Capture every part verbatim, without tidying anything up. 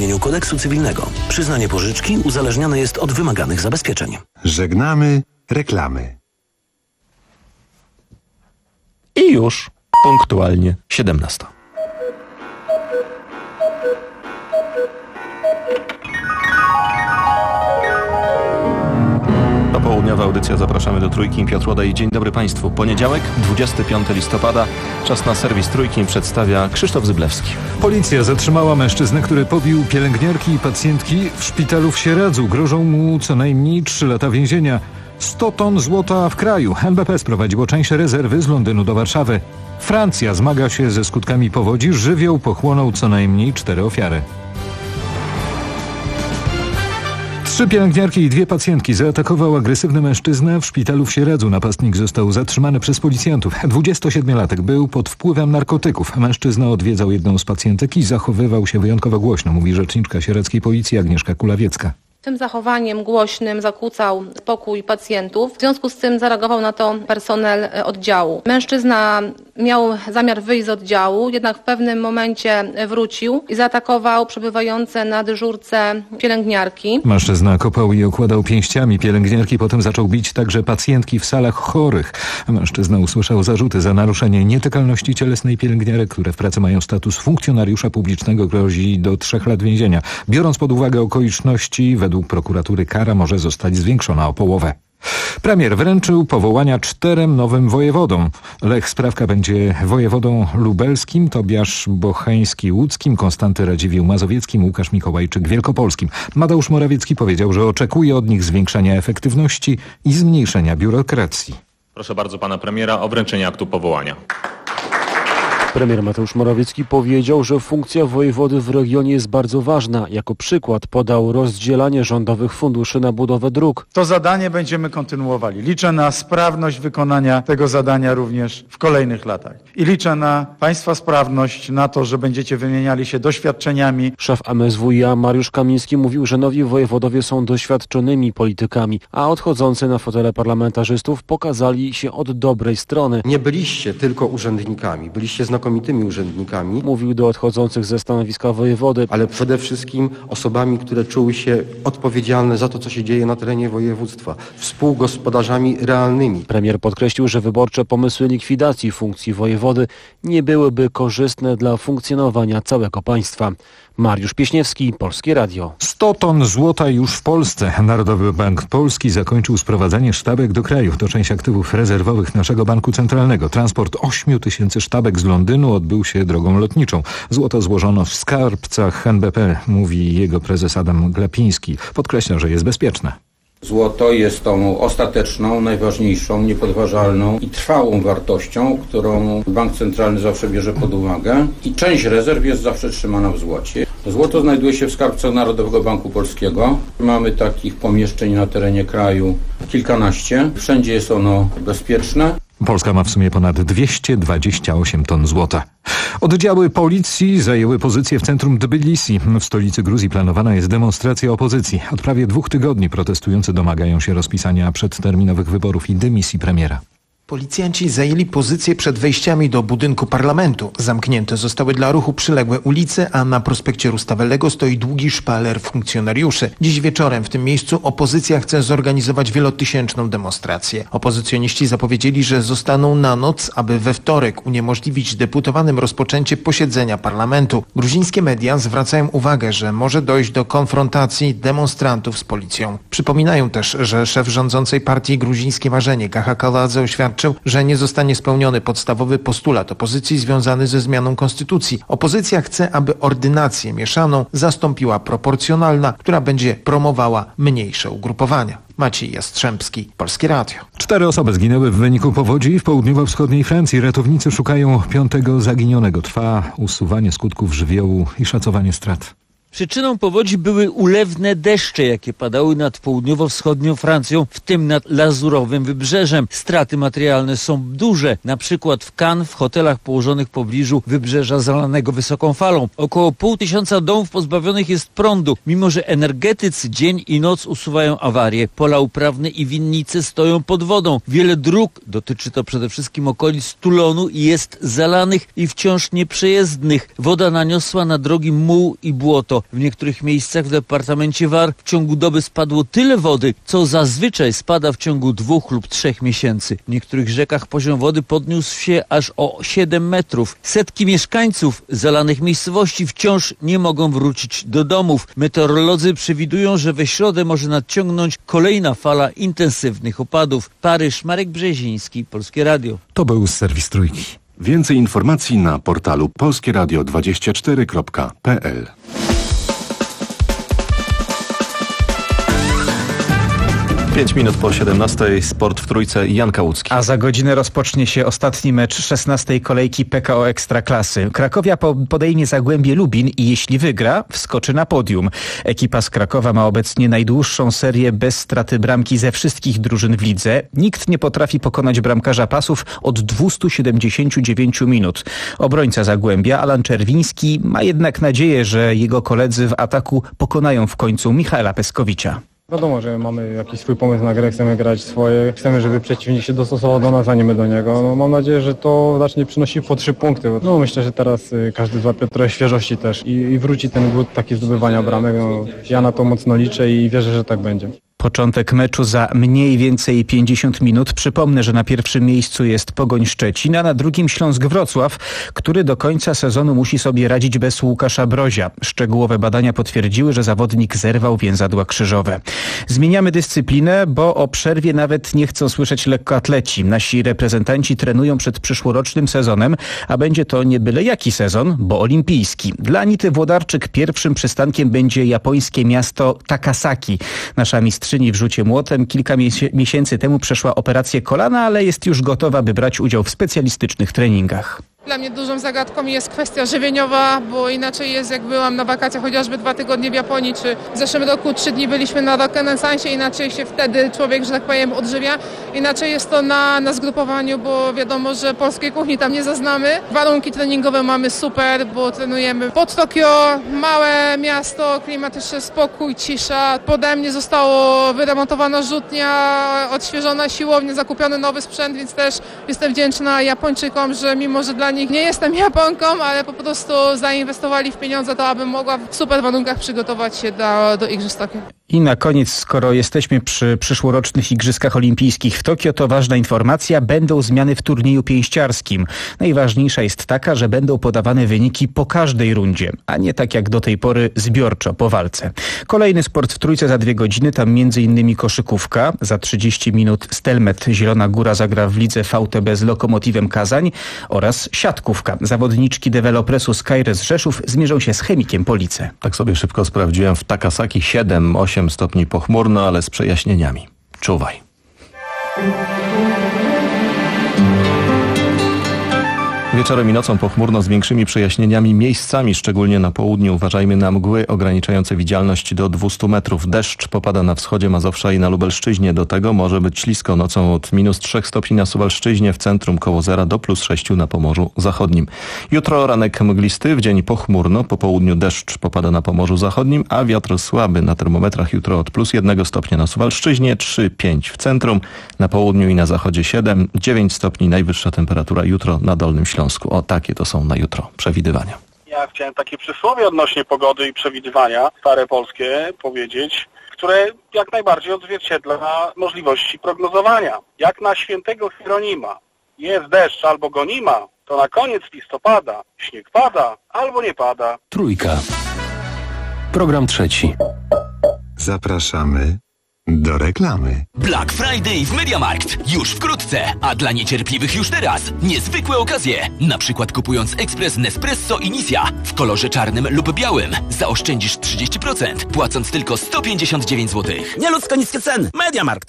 rozumieniu kodeksu cywilnego. Przyznanie pożyczki uzależnione jest od wymaganych zabezpieczeń. Żegnamy reklamy. I już punktualnie siedemnasta. Południowa audycja. Zapraszamy do Trójki. Piotr Łodaj. Dzień dobry Państwu. Poniedziałek, dwudziestego piątego listopada. Czas na serwis Trójki. Przedstawia Krzysztof Zyblewski. Policja zatrzymała mężczyznę, który pobił pielęgniarki i pacjentki w szpitalu w Sieradzu. Grożą mu co najmniej trzy lata więzienia. sto ton złota w kraju. N B P sprowadziło część rezerwy z Londynu do Warszawy. Francja zmaga się ze skutkami powodzi. Żywioł pochłonął co najmniej cztery ofiary. Trzy pielęgniarki i dwie pacjentki zaatakował agresywny mężczyzna w szpitalu w Sieradzu. Napastnik został zatrzymany przez policjantów. dwudziestosiedmiolatek był pod wpływem narkotyków. Mężczyzna odwiedzał jedną z pacjentek i zachowywał się wyjątkowo głośno, mówi rzeczniczka sieradzkiej policji Agnieszka Kulawiecka. Tym zachowaniem głośnym zakłócał spokój pacjentów. W związku z tym zareagował na to personel oddziału. Mężczyzna miał zamiar wyjść z oddziału, jednak w pewnym momencie wrócił i zaatakował przebywające na dyżurce pielęgniarki. Mężczyzna kopał i okładał pięściami pielęgniarki, potem zaczął bić także pacjentki w salach chorych. Mężczyzna usłyszał zarzuty za naruszenie nietykalności cielesnej pielęgniarek, które w pracy mają status funkcjonariusza publicznego, grozi do trzech lat więzienia. Biorąc pod uwagę okoliczności, według prokuratury kara może zostać zwiększona o połowę. Premier wręczył powołania czterem nowym wojewodom. Lech Sprawka będzie wojewodą lubelskim, Tobiasz Bocheński-Łódzkim, Konstanty Radziwiłł-Mazowieckim, Łukasz Mikołajczyk Wielkopolskim. Mateusz Morawiecki powiedział, że oczekuje od nich zwiększenia efektywności i zmniejszenia biurokracji. Proszę bardzo pana premiera o wręczenie aktu powołania. Premier Mateusz Morawiecki powiedział, że funkcja wojewody w regionie jest bardzo ważna. Jako przykład podał rozdzielanie rządowych funduszy na budowę dróg. To zadanie będziemy kontynuowali. Liczę na sprawność wykonania tego zadania również w kolejnych latach. I liczę na państwa sprawność, na to, że będziecie wymieniali się doświadczeniami. Szef M S W i A Mariusz Kamiński mówił, że nowi wojewodowie są doświadczonymi politykami, a odchodzący na fotele parlamentarzystów pokazali się od dobrej strony. Nie byliście tylko urzędnikami, byliście znakomitymi znakomitymi urzędnikami. Mówił do odchodzących ze stanowiska wojewody. Ale przede wszystkim osobami, które czuły się odpowiedzialne za to, co się dzieje na terenie województwa. Współgospodarzami realnymi. Premier podkreślił, że wyborcze pomysły likwidacji funkcji wojewody nie byłyby korzystne dla funkcjonowania całego państwa. Mariusz Pieśniewski, Polskie Radio. sto ton złota już w Polsce. Narodowy Bank Polski zakończył sprowadzanie sztabek do kraju. To część aktywów rezerwowych naszego banku centralnego. Transport ośmiu tysięcy sztabek z Londynu odbył się drogą lotniczą. Złoto złożono w skarbcach N B P, mówi jego prezes Adam Glapiński. Podkreśla, że jest bezpieczne. Złoto jest tą ostateczną, najważniejszą, niepodważalną i trwałą wartością, którą bank centralny zawsze bierze pod uwagę i część rezerw jest zawsze trzymana w złocie. Złoto znajduje się w skarbcach Narodowego Banku Polskiego. Mamy takich pomieszczeń na terenie kraju kilkanaście. Wszędzie jest ono bezpieczne. Polska ma w sumie ponad dwieście dwadzieścia osiem ton złota. Oddziały policji zajęły pozycję w centrum Tbilisi. W stolicy Gruzji planowana jest demonstracja opozycji. Od prawie dwóch tygodni protestujący domagają się rozpisania przedterminowych wyborów i dymisji premiera. Policjanci zajęli pozycję przed wejściami do budynku parlamentu. Zamknięte zostały dla ruchu przyległe ulice, a na prospekcie Rustavellego stoi długi szpaler funkcjonariuszy. Dziś wieczorem w tym miejscu opozycja chce zorganizować wielotysięczną demonstrację. Opozycjoniści zapowiedzieli, że zostaną na noc, aby we wtorek uniemożliwić deputowanym rozpoczęcie posiedzenia parlamentu. Gruzińskie media zwracają uwagę, że może dojść do konfrontacji demonstrantów z policją. Przypominają też, że szef rządzącej partii Gruzińskie Marzenie Kacha Kaladze oświadczył, że nie zostanie spełniony podstawowy postulat opozycji związany ze zmianą konstytucji. Opozycja chce, aby ordynację mieszaną zastąpiła proporcjonalna, która będzie promowała mniejsze ugrupowania. Maciej Jastrzębski, Polskie Radio. Cztery osoby zginęły w wyniku powodzi w południowo-wschodniej Francji. Ratownicy szukają piątego zaginionego. Trwa usuwanie skutków żywiołu i szacowanie strat. Przyczyną powodzi były ulewne deszcze, jakie padały nad południowo-wschodnią Francją, w tym nad Lazurowym Wybrzeżem. Straty materialne są duże, na przykład w Cannes, w hotelach położonych w pobliżu wybrzeża zalanego wysoką falą. Około pół tysiąca domów pozbawionych jest prądu, mimo że energetycy dzień i noc usuwają awarie. Pola uprawne i winnice stoją pod wodą. Wiele dróg, dotyczy to przede wszystkim okolic Toulonu, jest zalanych i wciąż nieprzejezdnych. Woda naniosła na drogi muł i błoto. Ponadto w niektórych miejscach w departamencie Var w ciągu doby spadło tyle wody, co zazwyczaj spada w ciągu dwóch lub trzech miesięcy. W niektórych rzekach poziom wody podniósł się aż o siedem metrów. Setki mieszkańców zalanych miejscowości wciąż nie mogą wrócić do domów. Meteorolodzy przewidują, że we środę może nadciągnąć kolejna fala intensywnych opadów. Paryż, Marek Brzeziński, Polskie Radio. To był serwis Trójki. Więcej informacji na portalu polskie radio dwadzieścia cztery kropka p l. Pięć minut po siedemnastej, sport w Trójce, Jan Kałucki. A za godzinę rozpocznie się ostatni mecz szesnastej kolejki P K O Ekstraklasy. Krakowia podejmie Zagłębie Lubin i jeśli wygra, wskoczy na podium. Ekipa z Krakowa ma obecnie najdłuższą serię bez straty bramki ze wszystkich drużyn w lidze. Nikt nie potrafi pokonać bramkarza pasów od dwieście siedemdziesiąt dziewięć minut. Obrońca Zagłębia, Alan Czerwiński, ma jednak nadzieję, że jego koledzy w ataku pokonają w końcu Michaela Peskowicza. Wiadomo, że mamy jakiś swój pomysł na grę, chcemy grać swoje, chcemy, żeby przeciwnik się dostosował do nas, a nie my do niego. No, mam nadzieję, że to zacznie przynosić po trzy punkty. No myślę, że teraz y, każdy złapie trochę świeżości też i, i wróci ten głód taki zdobywania bramek. No, ja na to mocno liczę i wierzę, że tak będzie. Początek meczu za mniej więcej pięćdziesiąt minut. Przypomnę, że na pierwszym miejscu jest Pogoń Szczecin, a na drugim Śląsk Wrocław, który do końca sezonu musi sobie radzić bez Łukasza Brozia. Szczegółowe badania potwierdziły, że zawodnik zerwał więzadła krzyżowe. Zmieniamy dyscyplinę, bo o przerwie nawet nie chcą słyszeć lekkoatleci. Nasi reprezentanci trenują przed przyszłorocznym sezonem, a będzie to nie byle jaki sezon, bo olimpijski. Dla Anity Włodarczyk pierwszym przystankiem będzie japońskie miasto Takasaki. Nasza mistrzyni w rzucie młotem kilka miesięcy temu przeszła operację kolana, ale jest już gotowa, by brać udział w specjalistycznych treningach. Dla mnie dużą zagadką jest kwestia żywieniowa, bo inaczej jest jak byłam na wakacjach chociażby dwa tygodnie w Japonii, czy w zeszłym roku trzy dni byliśmy na rekonesansie, inaczej się wtedy człowiek, że tak powiem, odżywia. Inaczej jest to na, na zgrupowaniu, bo wiadomo, że polskiej kuchni tam nie zaznamy. Warunki treningowe mamy super, bo trenujemy pod Tokio, małe miasto, klimatyczny spokój, cisza. Pode mnie zostało wyremontowana rzutnia, odświeżona siłownia, zakupiony nowy sprzęt, więc też jestem wdzięczna Japończykom, że mimo, że dla nich nie jestem Japonką, ale po prostu zainwestowali w pieniądze to, abym mogła w super warunkach przygotować się do, do Igrzysk Tokio. I na koniec, skoro jesteśmy przy przyszłorocznych Igrzyskach Olimpijskich w Tokio, to ważna informacja, będą zmiany w turnieju pięściarskim. Najważniejsza jest taka, że będą podawane wyniki po każdej rundzie, a nie tak jak do tej pory zbiorczo po walce. Kolejny sport w Trójce za dwie godziny, tam między innymi koszykówka. Za trzydzieści minut Stelmet Zielona Góra zagra w lidze V T B z Lokomotywem Kazań oraz siatkówka. Zawodniczki dewelopresu Skyres Rzeszów zmierzą się z Chemikiem Police. Tak sobie szybko sprawdziłem, w Takasaki siedem osiem stopni pochmurno, ale z przejaśnieniami. Czuwaj. Wieczorem i nocą pochmurno z większymi przejaśnieniami miejscami, szczególnie na południu. Uważajmy na mgły ograniczające widzialność do dwieście metrów. Deszcz popada na wschodzie Mazowsza i na Lubelszczyźnie. Do tego może być ślisko nocą od minus trzech stopni na Suwalszczyźnie, w centrum koło zera do plus sześciu na Pomorzu Zachodnim. Jutro ranek mglisty, w dzień pochmurno, po południu deszcz popada na Pomorzu Zachodnim, a wiatr słaby. Na termometrach jutro od plus jednego stopnia na Suwalszczyźnie, trzy pięć w centrum, na południu i na zachodzie siedem, dziewięć stopni najwyższa temperatura jutro na Dolnym Śląsku. O, takie to są na jutro przewidywania. Ja chciałem takie przysłowie odnośnie pogody i przewidywania, stare polskie, powiedzieć, które jak najbardziej odzwierciedla możliwości prognozowania. Jak na świętego Hieronima jest deszcz albo go nie ma, to na koniec listopada śnieg pada albo nie pada. Trójka. Program trzeci. Zapraszamy do reklamy. Black Friday w MediaMarkt. Już wkrótce, a dla niecierpliwych już teraz. Niezwykłe okazje. Na przykład kupując ekspres Nespresso Initia w kolorze czarnym lub białym zaoszczędzisz trzydzieści procent, płacąc tylko sto pięćdziesiąt dziewięć złotych. Nieludzko niskie ceny. MediaMarkt.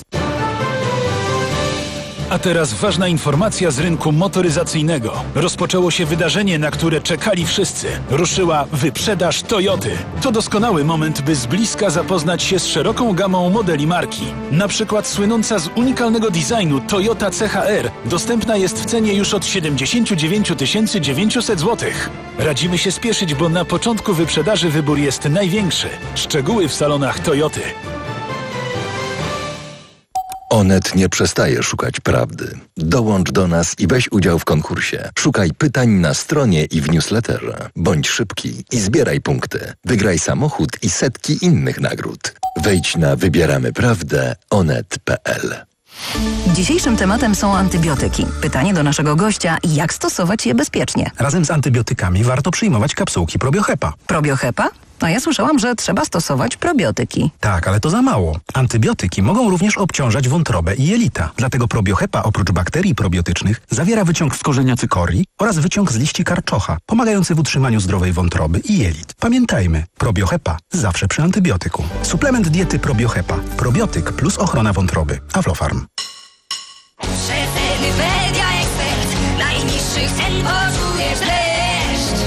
A teraz ważna informacja z rynku motoryzacyjnego. Rozpoczęło się wydarzenie, na które czekali wszyscy. Ruszyła wyprzedaż Toyoty. To doskonały moment, by z bliska zapoznać się z szeroką gamą modeli marki. Na przykład słynąca z unikalnego designu Toyota C H R dostępna jest w cenie już od siedemdziesiąt dziewięć tysięcy dziewięćset złotych. Radzimy się spieszyć, bo na początku wyprzedaży wybór jest największy. Szczegóły w salonach Toyoty. Onet nie przestaje szukać prawdy. Dołącz do nas i weź udział w konkursie. Szukaj pytań na stronie i w newsletterze. Bądź szybki i zbieraj punkty. Wygraj samochód i setki innych nagród. Wejdź na wybieramy prawdę onet kropka p l. Dzisiejszym tematem są antybiotyki. Pytanie do naszego gościa, jak stosować je bezpiecznie? Razem z antybiotykami warto przyjmować kapsułki Probiohepa. Probiohepa? A ja słyszałam, że trzeba stosować probiotyki. Tak, ale to za mało. Antybiotyki mogą również obciążać wątrobę i jelita. Dlatego Probiohepa oprócz bakterii probiotycznych zawiera wyciąg z korzenia cykorii oraz wyciąg z liści karczocha, pomagający w utrzymaniu zdrowej wątroby i jelit. Pamiętajmy, Probiohepa zawsze przy antybiotyku. Suplement diety Probiohepa. Probiotyk plus ochrona wątroby. Aflofarm. Przeceny Media Expert. Najniższych cen poczujesz dreszcz.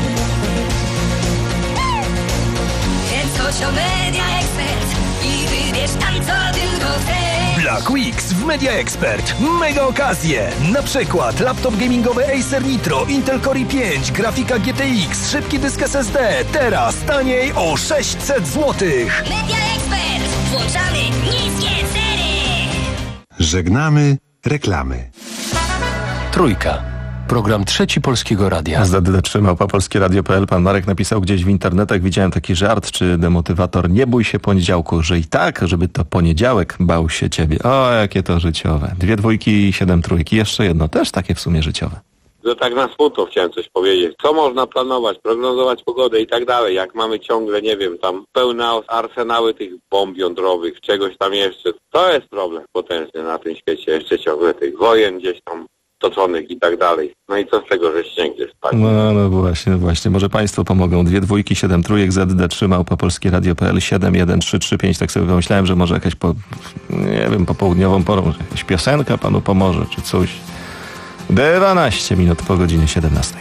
Chodź o Media Expert i wybierz tam, co tylko chcesz. Black Weeks w Media Expert. Mega okazje. Na przykład laptop gamingowy Acer Nitro, Intel Core i pięć, grafika G T X, szybki dysk S S D. Teraz taniej o sześćset złotych. Media Expert. Włączamy niskie ceny. Żegnamy reklamy. Trójka. Program Trzeci Polskiego Radia. Z D D trzy małpa polskie radio kropka p l. Pan Marek napisał gdzieś w internetach, widziałem taki żart czy demotywator. Nie bój się poniedziałku, że i tak, żeby to poniedziałek bał się ciebie. O, jakie to życiowe. Dwie dwójki i siedem trójki. Jeszcze jedno, też takie w sumie życiowe. Że tak na smutno chciałem coś powiedzieć. Co można planować, prognozować pogodę i tak dalej, jak mamy ciągle, nie wiem, tam pełne arsenały tych bomb jądrowych, czegoś tam jeszcze. To jest problem potężny na tym świecie, jeszcze ciągle tych wojen gdzieś tam toczonych i tak dalej. No i co z tego, że śnieg gdzieś spadnie? No, no właśnie, właśnie. Może państwo pomogą. Dwie dwójki, siedem trójek, Z D trzy małpa polskie radio kropka p l, siedem jeden trzy trzy pięć. Tak sobie pomyślałem, że może jakaś po, nie wiem, popołudniową porą, że jakaś piosenka panu pomoże, czy coś. dwanaście minut po godzinie siedemnastej.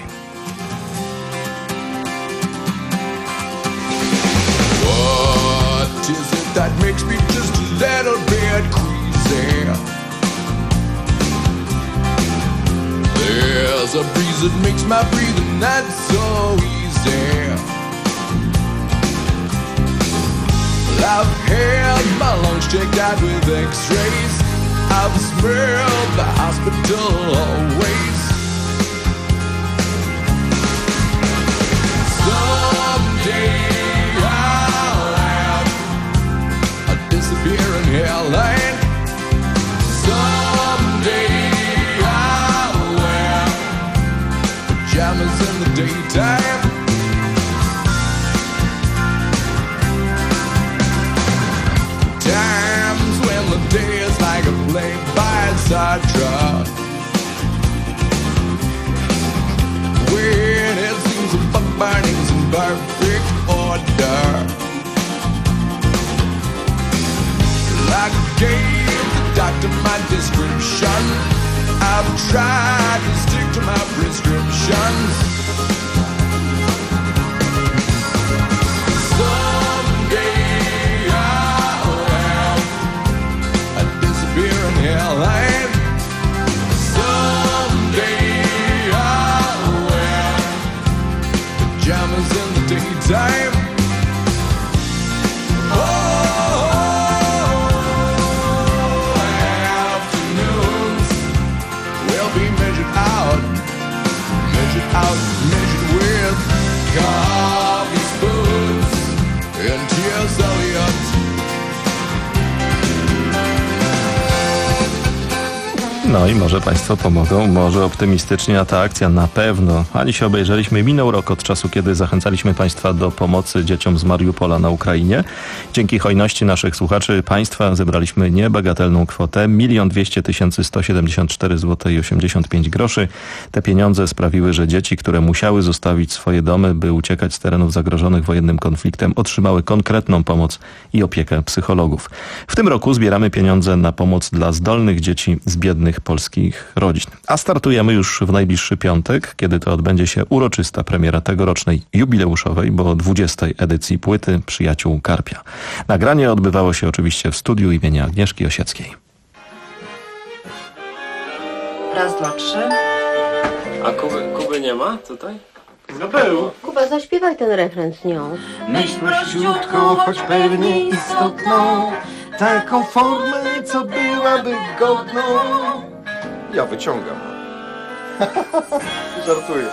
What is it that makes me just a little bit queasy? There's a breeze that makes my breathing not so easy. I've had my lungs checked out with x-rays. I've smelled the hospital always. Someday I'll have a disappearing hairline. Someday I'll wear pajamas in the daytime. Times when the day is like a play by sidetrack, when it seems the buck burning's in perfect order. I gave the doctor my description. I've tried to stick to my prescriptions. Someday I'll have a disappearing hairline. Someday I'll wear pajamas in the daytime. Out measured with coffee spoons and tears Elliott. No i może państwo pomogą, może optymistycznie, a ta akcja na pewno. Ani się obejrzeliśmy, minął rok od czasu, kiedy zachęcaliśmy państwa do pomocy dzieciom z Mariupola na Ukrainie. Dzięki hojności naszych słuchaczy państwa zebraliśmy niebagatelną kwotę milion dwieście tysięcy sto siedemdziesiąt cztery złote i osiemdziesiąt pięć groszy. Te pieniądze sprawiły, że dzieci, które musiały zostawić swoje domy, by uciekać z terenów zagrożonych wojennym konfliktem, otrzymały konkretną pomoc i opiekę psychologów. W tym roku zbieramy pieniądze na pomoc dla zdolnych dzieci z biednych polskich rodzin. A startujemy już w najbliższy piątek, kiedy to odbędzie się uroczysta premiera tegorocznej jubileuszowej, bo dwudziestej edycji płyty Przyjaciół Karpia. Nagranie odbywało się oczywiście w studiu imienia Agnieszki Osieckiej. Raz, dwa, trzy. A Kuby, Kuby nie ma tutaj? No był. Kuba, zaśpiewaj ten refren z nią. Myśl prościutką, choć pewnie istotną, taką formę kobietę, co byłaby godną. Ja wyciągam. Żartuję.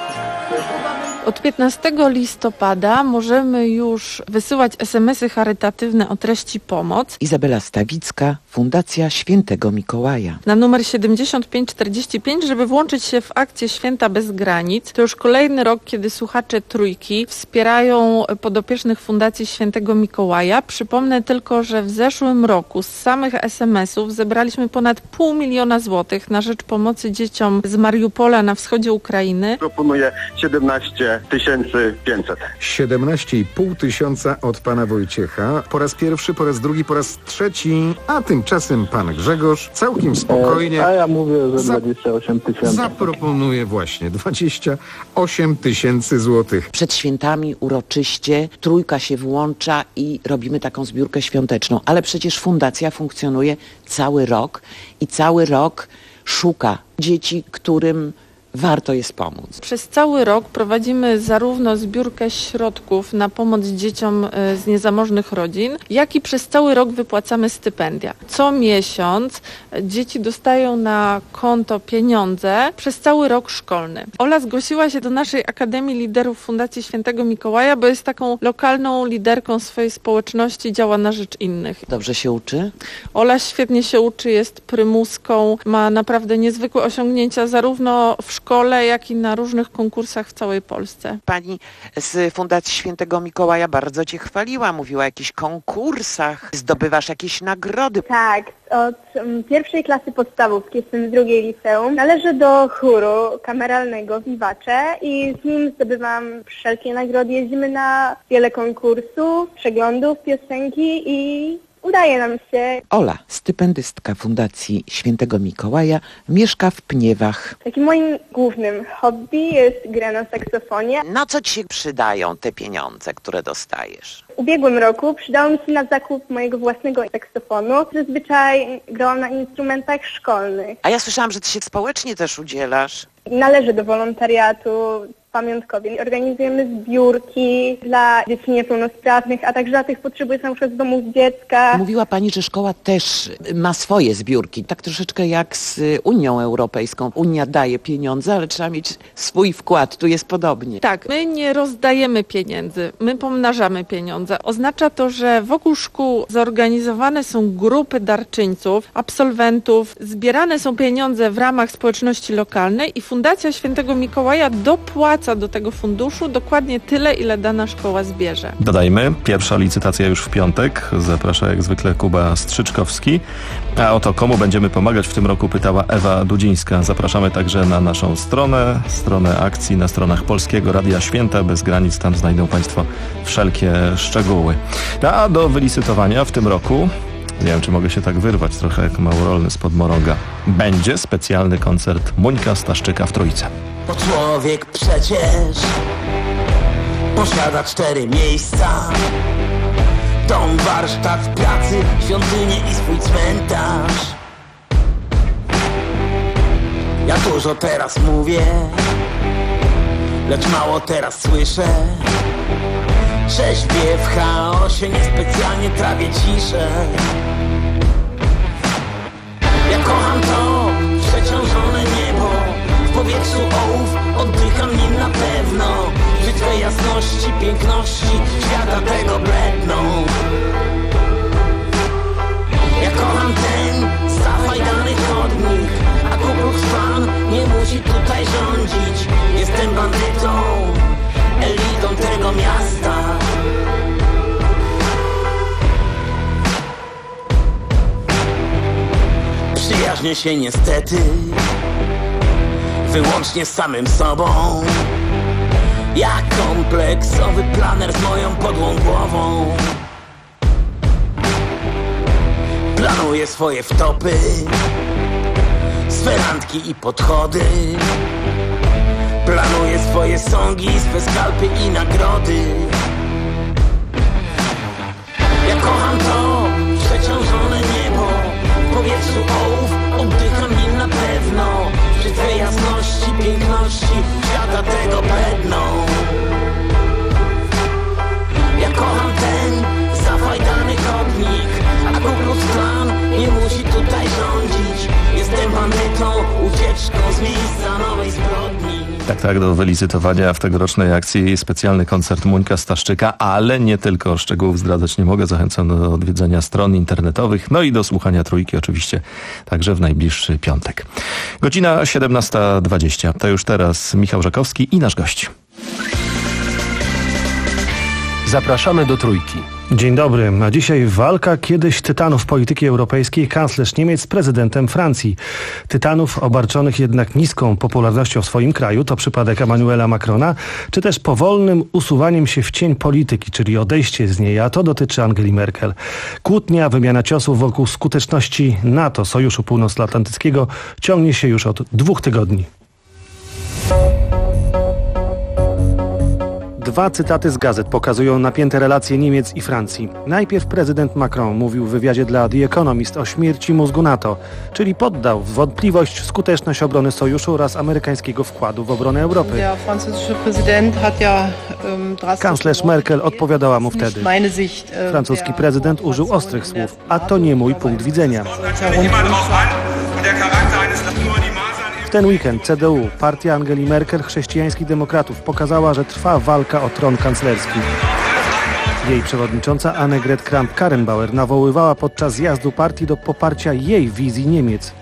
Od piętnastego listopada możemy już wysyłać es em esy charytatywne o treści pomoc. Izabela Stawicka, Fundacja Świętego Mikołaja. Na numer siedemdziesiąt pięć czterdzieści pięć, żeby włączyć się w akcję Święta bez granic. To już kolejny rok, kiedy słuchacze Trójki wspierają podopiecznych Fundacji Świętego Mikołaja. Przypomnę tylko, że w zeszłym roku z samych es em esów zebraliśmy ponad pół miliona złotych na rzecz pomocy dzieciom z Mariupola na wschodzie Ukrainy. Proponuję siedemnaście tysięcy pięćset. siedemnaście i pół tysiąca od pana Wojciecha. Po raz pierwszy, po raz drugi, po raz trzeci, a tymczasem pan Grzegorz całkiem spokojnie. A ja mówię, że dwadzieścia osiem tysięcy. Zaproponuję właśnie dwadzieścia osiem tysięcy złotych. Przed świętami uroczyście Trójka się włącza i robimy taką zbiórkę świąteczną. Ale przecież fundacja funkcjonuje cały rok i cały rok szuka dzieci, którym warto jest pomóc. Przez cały rok prowadzimy zarówno zbiórkę środków na pomoc dzieciom z niezamożnych rodzin, jak i przez cały rok wypłacamy stypendia. Co miesiąc dzieci dostają na konto pieniądze przez cały rok szkolny. Ola zgłosiła się do naszej Akademii Liderów Fundacji Świętego Mikołaja, bo jest taką lokalną liderką swojej społeczności, działa na rzecz innych. Dobrze się uczy? Ola świetnie się uczy, jest prymuską, ma naprawdę niezwykłe osiągnięcia zarówno w szkole, szkole, jak i na różnych konkursach w całej Polsce. Pani z Fundacji Świętego Mikołaja bardzo cię chwaliła, mówiła o jakichś konkursach, zdobywasz jakieś nagrody. Tak, od um, pierwszej klasy podstawówki, jestem w drugiej liceum, należę do chóru kameralnego Wiwacze i z nim zdobywam wszelkie nagrody. Jeździmy na wiele konkursów, przeglądów, piosenki i udaje nam się. Ola, stypendystka Fundacji Świętego Mikołaja, mieszka w Pniewach. Takim moim głównym hobby jest gra na saksofonie. Na co ci się przydają te pieniądze, które dostajesz? W ubiegłym roku przydało mi się na zakup mojego własnego saksofonu. Zazwyczaj grałam na instrumentach szkolnych. A ja słyszałam, że ty się społecznie też udzielasz. Należę do wolontariatu pamiątkowie. Organizujemy zbiórki dla dzieci niepełnosprawnych, a także dla tych potrzebujących na przykład z domów dziecka. Mówiła pani, że szkoła też ma swoje zbiórki, tak troszeczkę jak z Unią Europejską. Unia daje pieniądze, ale trzeba mieć swój wkład. Tu jest podobnie. Tak, my nie rozdajemy pieniędzy, my pomnażamy pieniądze. Oznacza to, że wokół szkół zorganizowane są grupy darczyńców, absolwentów, zbierane są pieniądze w ramach społeczności lokalnej i Fundacja Świętego Mikołaja dopłaca do tego funduszu dokładnie tyle, ile dana szkoła zbierze. Dodajmy, pierwsza licytacja już w piątek. Zaprasza jak zwykle Kuba Strzyczkowski. A o to, komu będziemy pomagać w tym roku, pytała Ewa Dudzińska. Zapraszamy także na naszą stronę, stronę akcji na stronach Polskiego Radia Święta Bez Granic. Tam znajdą Państwo wszelkie szczegóły. A do wylicytowania w tym roku, nie wiem, czy mogę się tak wyrwać, trochę jak Małorolny spod Moroga, będzie specjalny koncert Muńka Staszczyka w Trójce. Bo człowiek przecież posiada cztery miejsca: dom, warsztat, pracy, świątynię i swój cmentarz. Ja dużo teraz mówię, lecz mało teraz słyszę. Rzeźbię w chaosie, niespecjalnie trawię ciszę. Ja kocham to przeciążone niebo, w powietrzu ołów, oddycham nim na pewno. Życie jasności, piękności, świata tego bledną. Ja kocham ten zafajdany chodnik, a Ku Klux Klan nie musi tutaj rządzić. Jestem bandytą, elitą tego miasta. Przyjaźnię się niestety wyłącznie z samym sobą. Jak kompleksowy planer z moją podłą głową. Planuję swoje wtopy, swe randki i podchody. Planuję swoje sągi, swe skalpy i nagrody. Ja kocham to przeciążone niebo, w powietrzu ołów, oddycham nim na pewno. Przy twej jasności, piękności, świata tego bledną. Ja kocham ten zafajdany chodnik, a Ku Klux Klan nie musi Tak, tak, do wylicytowania w tegorocznej akcji specjalny koncert Muńka Staszczyka, ale nie tylko, szczegółów zdradzać nie mogę. Zachęcam do odwiedzenia stron internetowych, no i do słuchania Trójki oczywiście także w najbliższy piątek. Godzina siedemnasta dwadzieścia. To już teraz Michał Żakowski i nasz gość. Zapraszamy do Trójki. Dzień dobry. A dzisiaj walka kiedyś tytanów polityki europejskiej, kanclerz Niemiec z prezydentem Francji. Tytanów obarczonych jednak niską popularnością w swoim kraju, to przypadek Emmanuela Macrona, czy też powolnym usuwaniem się w cień polityki, czyli odejście z niej, a to dotyczy Angeli Merkel. Kłótnia, wymiana ciosów wokół skuteczności NATO, Sojuszu Północnoatlantyckiego, ciągnie się już od dwóch tygodni. Dwa cytaty z gazet pokazują napięte relacje Niemiec i Francji. Najpierw prezydent Macron mówił w wywiadzie dla The Economist o śmierci mózgu NATO, czyli poddał w wątpliwość skuteczność obrony sojuszu oraz amerykańskiego wkładu w obronę Europy. Kanclerz Merkel odpowiadała mu wtedy. Francuski prezydent użył ostrych słów, a to nie mój punkt widzenia. W ten weekend C D U, partia Angeli Merkel, chrześcijańskich demokratów, pokazała, że trwa walka o tron kanclerski. Jej przewodnicząca Annegret Kramp-Karrenbauer nawoływała podczas zjazdu partii do poparcia jej wizji Niemiec.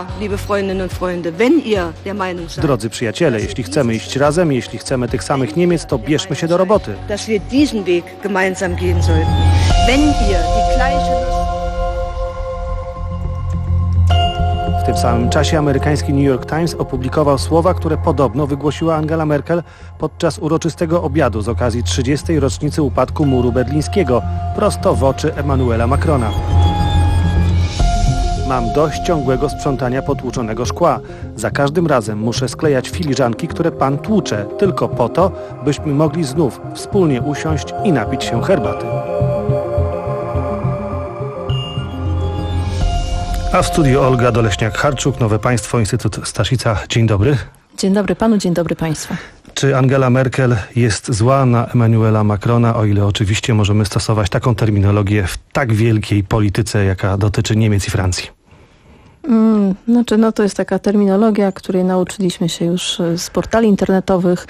Drodzy przyjaciele, jeśli chcemy iść razem, jeśli chcemy tych samych Niemiec, to bierzmy się do roboty. W tym samym czasie amerykański New York Times opublikował słowa, które podobno wygłosiła Angela Merkel podczas uroczystego obiadu z okazji trzydziestej rocznicy upadku muru berlińskiego, prosto w oczy Emmanuela Macrona. Mam dość ciągłego sprzątania potłuczonego szkła. Za każdym razem muszę sklejać filiżanki, które pan tłucze, tylko po to, byśmy mogli znów wspólnie usiąść i napić się herbaty. A w studiu Olga Doleśniak-Harczuk, Nowe Państwo, Instytut Staszica. Dzień dobry. Dzień dobry panu, dzień dobry państwu. Czy Angela Merkel jest zła na Emmanuela Macrona, o ile oczywiście możemy stosować taką terminologię w tak wielkiej polityce, jaka dotyczy Niemiec i Francji? Hmm, znaczy, no to jest taka terminologia, której nauczyliśmy się już z portali internetowych.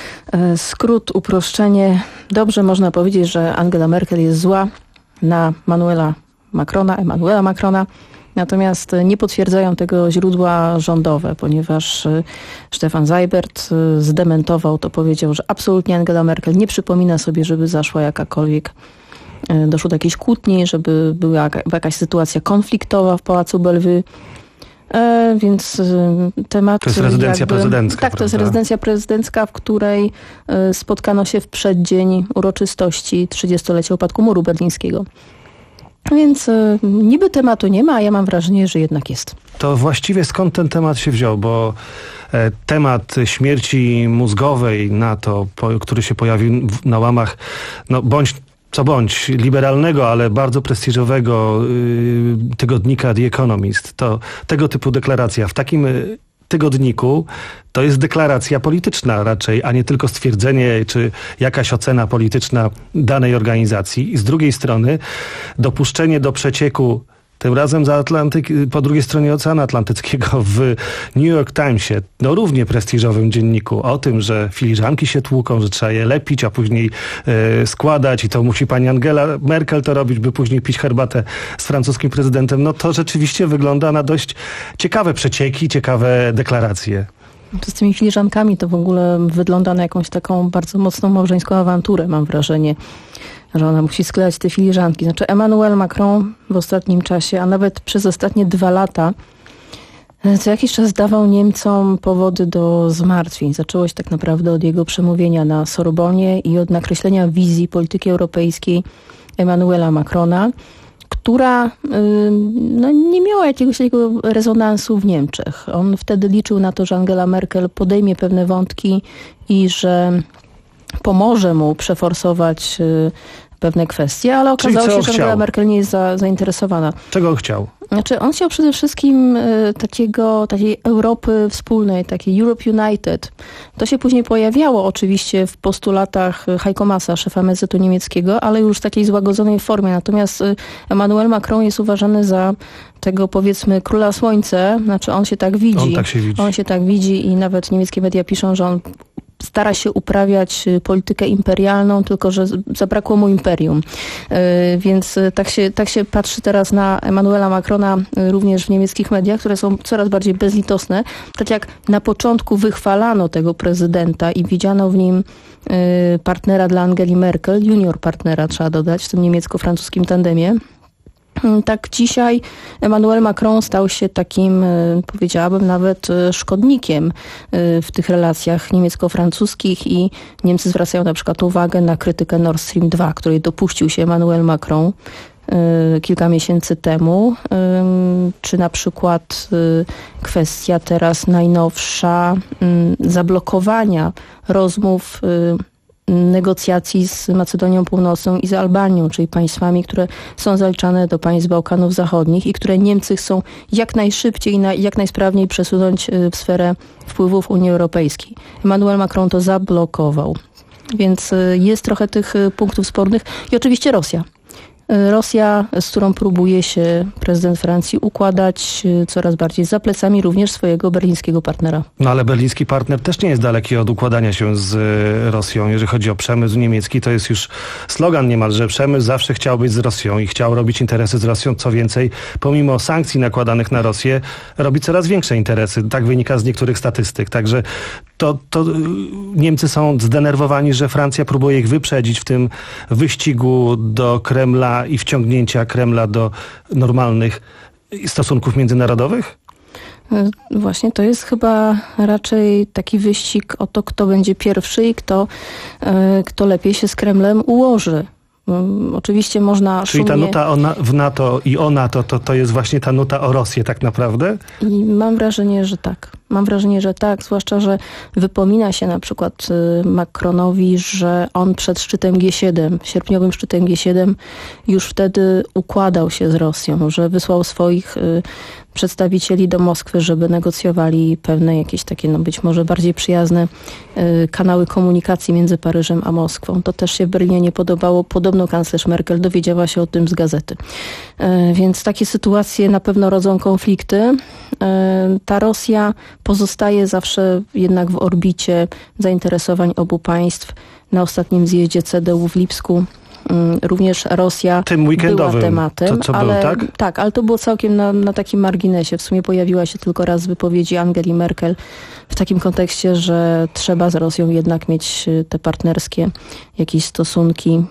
Skrót, uproszczenie. Dobrze można powiedzieć, że Angela Merkel jest zła na Emmanuela Macrona, Emmanuela Macrona. Natomiast nie potwierdzają tego źródła rządowe, ponieważ Stefan Seibert zdementował to, powiedział, że absolutnie Angela Merkel nie przypomina sobie, żeby zaszła jakakolwiek, doszło do jakiejś kłótni, żeby była jakaś sytuacja konfliktowa w Pałacu Bellevue. E, więc temat... To jest rezydencja jakby, prezydencka, Tak, prawda? to jest rezydencja prezydencka, w której spotkano się w przeddzień uroczystości trzydziestolecia upadku muru berlińskiego. Więc y, niby tematu nie ma, a ja mam wrażenie, że jednak jest. To właściwie skąd ten temat się wziął? Bo e, temat śmierci mózgowej NATO, po, który się pojawił w, na łamach, no bądź co bądź, liberalnego, ale bardzo prestiżowego y, tygodnika The Economist, to tego typu deklaracja w takim y, tygodniku to jest deklaracja polityczna raczej, a nie tylko stwierdzenie czy jakaś ocena polityczna danej organizacji. I z drugiej strony dopuszczenie do przecieku, tym razem za Atlantyk, po drugiej stronie Oceanu Atlantyckiego, w New York Timesie, no równie prestiżowym dzienniku, o tym, że filiżanki się tłuką, że trzeba je lepić, a później e, składać i to musi pani Angela Merkel to robić, by później pić herbatę z francuskim prezydentem, no to rzeczywiście wygląda na dość ciekawe przecieki, ciekawe deklaracje. Z tymi filiżankami to w ogóle wygląda na jakąś taką bardzo mocną małżeńską awanturę, mam wrażenie, że ona musi sklejać te filiżanki. Znaczy Emmanuel Macron w ostatnim czasie, a nawet przez ostatnie dwa lata, co jakiś czas dawał Niemcom powody do zmartwień. Zaczęło się tak naprawdę od jego przemówienia na Sorbonie i od nakreślenia wizji polityki europejskiej Emmanuela Macrona, która no, nie miała jakiegoś takiego rezonansu w Niemczech. On wtedy liczył na to, że Angela Merkel podejmie pewne wątki i że pomoże mu przeforsować pewne kwestie, ale Czyli okazało co się, że chciał? Angela Merkel nie jest za, zainteresowana. Czego on chciał? Znaczy, on chciał przede wszystkim y, takiego, takiej Europy wspólnej, takiej Europe United. To się później pojawiało oczywiście w postulatach Heiko Maasa, szefa M S Z-u niemieckiego, ale już w takiej złagodzonej formie. Natomiast y, Emmanuel Macron jest uważany za tego, powiedzmy, króla słońce. Znaczy, on się tak widzi. On tak się widzi. On się tak widzi i nawet niemieckie media piszą, że on stara się uprawiać politykę imperialną, tylko że zabrakło mu imperium. Więc tak się, tak się patrzy teraz na Emmanuela Macrona również w niemieckich mediach, które są coraz bardziej bezlitosne. Tak jak na początku wychwalano tego prezydenta i widziano w nim partnera dla Angeli Merkel, junior partnera trzeba dodać, w tym niemiecko-francuskim tandemie. Tak dzisiaj Emmanuel Macron stał się takim, powiedziałabym, nawet szkodnikiem w tych relacjach niemiecko-francuskich i Niemcy zwracają na przykład uwagę na krytykę Nord Stream dwa, której dopuścił się Emmanuel Macron kilka miesięcy temu, czy na przykład kwestia teraz najnowsza zablokowania rozmów negocjacji z Macedonią Północną i z Albanią, czyli państwami, które są zaliczane do państw Bałkanów Zachodnich i które Niemcy chcą jak najszybciej i na, jak najsprawniej przesunąć w sferę wpływów Unii Europejskiej. Emmanuel Macron to zablokował. Więc jest trochę tych punktów spornych i oczywiście Rosja. Rosja, z którą próbuje się prezydent Francji układać coraz bardziej za plecami również swojego berlińskiego partnera. No ale berliński partner też nie jest daleki od układania się z Rosją. Jeżeli chodzi o przemysł niemiecki, to jest już slogan niemalże. Przemysł zawsze chciał być z Rosją i chciał robić interesy z Rosją. Co więcej, pomimo sankcji nakładanych na Rosję, robi coraz większe interesy. Tak wynika z niektórych statystyk. Także to, to Niemcy są zdenerwowani, że Francja próbuje ich wyprzedzić w tym wyścigu do Kremla i wciągnięcia Kremla do normalnych stosunków międzynarodowych? Właśnie to jest chyba raczej taki wyścig o to, kto będzie pierwszy i kto, kto lepiej się z Kremlem ułoży. Oczywiście można Czyli szumnie... ta nuta o na, w NATO i o NATO to, to jest właśnie ta nuta o Rosję tak naprawdę? I mam wrażenie, że tak. Mam wrażenie, że tak, zwłaszcza, że wypomina się na przykład Macronowi, że on przed szczytem G siedem, sierpniowym szczytem G siedem już wtedy układał się z Rosją, że wysłał swoich przedstawicieli do Moskwy, żeby negocjowali pewne jakieś takie, no być może bardziej przyjazne y, kanały komunikacji między Paryżem a Moskwą. To też się w Berlinie nie podobało. Podobno kanclerz Merkel dowiedziała się o tym z gazety. Y, więc takie sytuacje na pewno rodzą konflikty. Y, ta Rosja pozostaje zawsze jednak w orbicie zainteresowań obu państw. Na ostatnim zjeździe C D U w Lipsku również Rosja Tym weekendowym. była tematem. To, co ale, był, tak? Tak, ale to było całkiem na, na takim marginesie. W sumie pojawiła się tylko raz w wypowiedzi Angeli Merkel w takim kontekście, że trzeba z Rosją jednak mieć te partnerskie jakieś stosunki.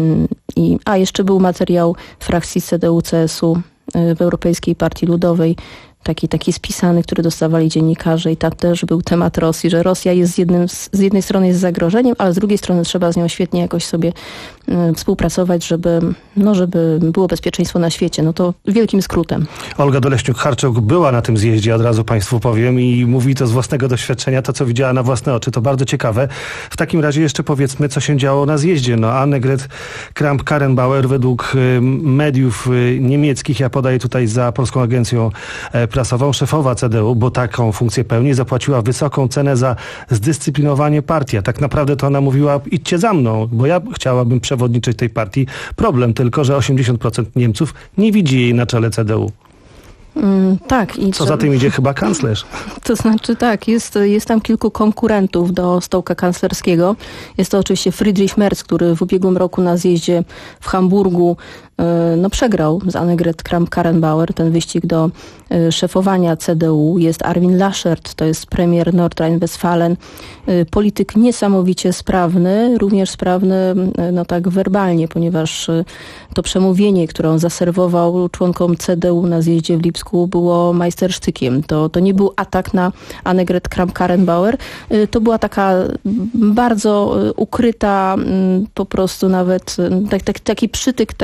I, a jeszcze był materiał frakcji C D U C S U w Europejskiej Partii Ludowej, taki, taki spisany, który dostawali dziennikarze i tam też był temat Rosji, że Rosja jest z, jednym, z jednej strony jest zagrożeniem, ale z drugiej strony trzeba z nią świetnie jakoś sobie y, współpracować, żeby, no, żeby było bezpieczeństwo na świecie. No to wielkim skrótem. Olga Doleśniuk-Harczuk była na tym zjeździe, od razu Państwu powiem, i mówi to z własnego doświadczenia, to co widziała na własne oczy. To bardzo ciekawe. W takim razie jeszcze powiedzmy, co się działo na zjeździe. No, Annegret Kramp-Karrenbauer według y, mediów y, niemieckich, ja podaję tutaj za Polską Agencją y, Prasową, szefowa C D U, bo taką funkcję pełni, zapłaciła wysoką cenę za zdyscyplinowanie partii. A tak naprawdę to ona mówiła, idźcie za mną, bo ja chciałabym przewodniczyć tej partii. Problem tylko, że osiemdziesiąt procent Niemców nie widzi jej na czele C D U. Mm, tak. I Co trzeba... za tym idzie chyba kanclerz. To znaczy tak, jest, jest tam kilku konkurentów do stołka kanclerskiego. Jest to oczywiście Friedrich Merz, który w ubiegłym roku na zjeździe w Hamburgu no, przegrał z Annegret Kramp-Karrenbauer ten wyścig do y, szefowania C D U. Jest Armin Laschet, to jest premier Nordrhein-Westfalen. Y, polityk niesamowicie sprawny, również sprawny y, no tak werbalnie, ponieważ y, to przemówienie, które on zaserwował członkom C D U na zjeździe w Lipsku, było majstersztykiem. To, to nie był atak na Annegret Kramp-Karrenbauer. Y, to była taka bardzo y, ukryta, y, po prostu nawet y, tak, tak, taki przytyk, y,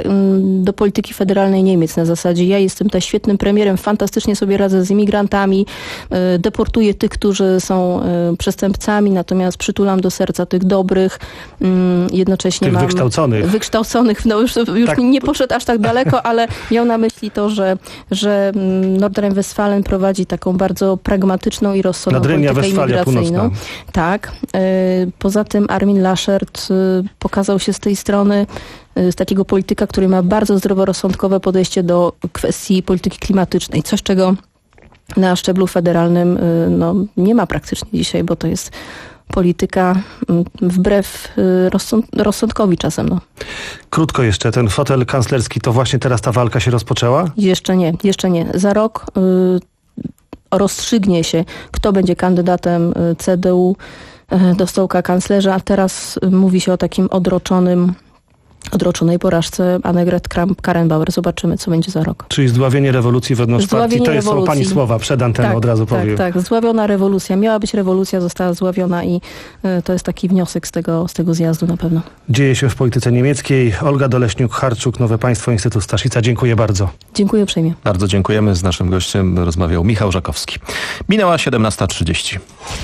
do polityki federalnej Niemiec na zasadzie ja jestem tutaj świetnym premierem, fantastycznie sobie radzę z imigrantami, deportuję tych, którzy są przestępcami, natomiast przytulam do serca tych dobrych, jednocześnie tych mam... wykształconych. Wykształconych, no już, już tak. nie poszedł aż tak daleko, ale miał na myśli to, że, że Nordrhein-Westfalen prowadzi taką bardzo pragmatyczną i rozsądną Nadrennia politykę Westfalia imigracyjną. Północna. Tak. Poza tym Armin Laschet pokazał się z tej strony z takiego polityka, który ma bardzo zdroworozsądkowe podejście do kwestii polityki klimatycznej. Coś, czego na szczeblu federalnym no, nie ma praktycznie dzisiaj, bo to jest polityka wbrew rozsąd- rozsądkowi czasem. No. Krótko jeszcze, ten fotel kanclerski, to właśnie teraz ta walka się rozpoczęła? Jeszcze nie, jeszcze nie. Za rok y, rozstrzygnie się, kto będzie kandydatem C D U y, do stołka kanclerza, a teraz y, mówi się o takim odroczonym odroczonej porażce Annegret Kramp-Karrenbauer. Zobaczymy, co będzie za rok. Czyli zdławienie rewolucji wewnątrz partii. To jest są pani słowa przed anteną, tak, od razu tak, powiem. Tak, tak. Zdławiona rewolucja. Miała być rewolucja, została zdławiona i y, to jest taki wniosek z tego, z tego zjazdu na pewno. Dzieje się w polityce niemieckiej. Olga Doleśniuk-Harczuk, Nowe Państwo, Instytut Staszica. Dziękuję bardzo. Dziękuję uprzejmie. Bardzo dziękujemy. Z naszym gościem rozmawiał Michał Żakowski. Minęła siedemnasta trzydzieści.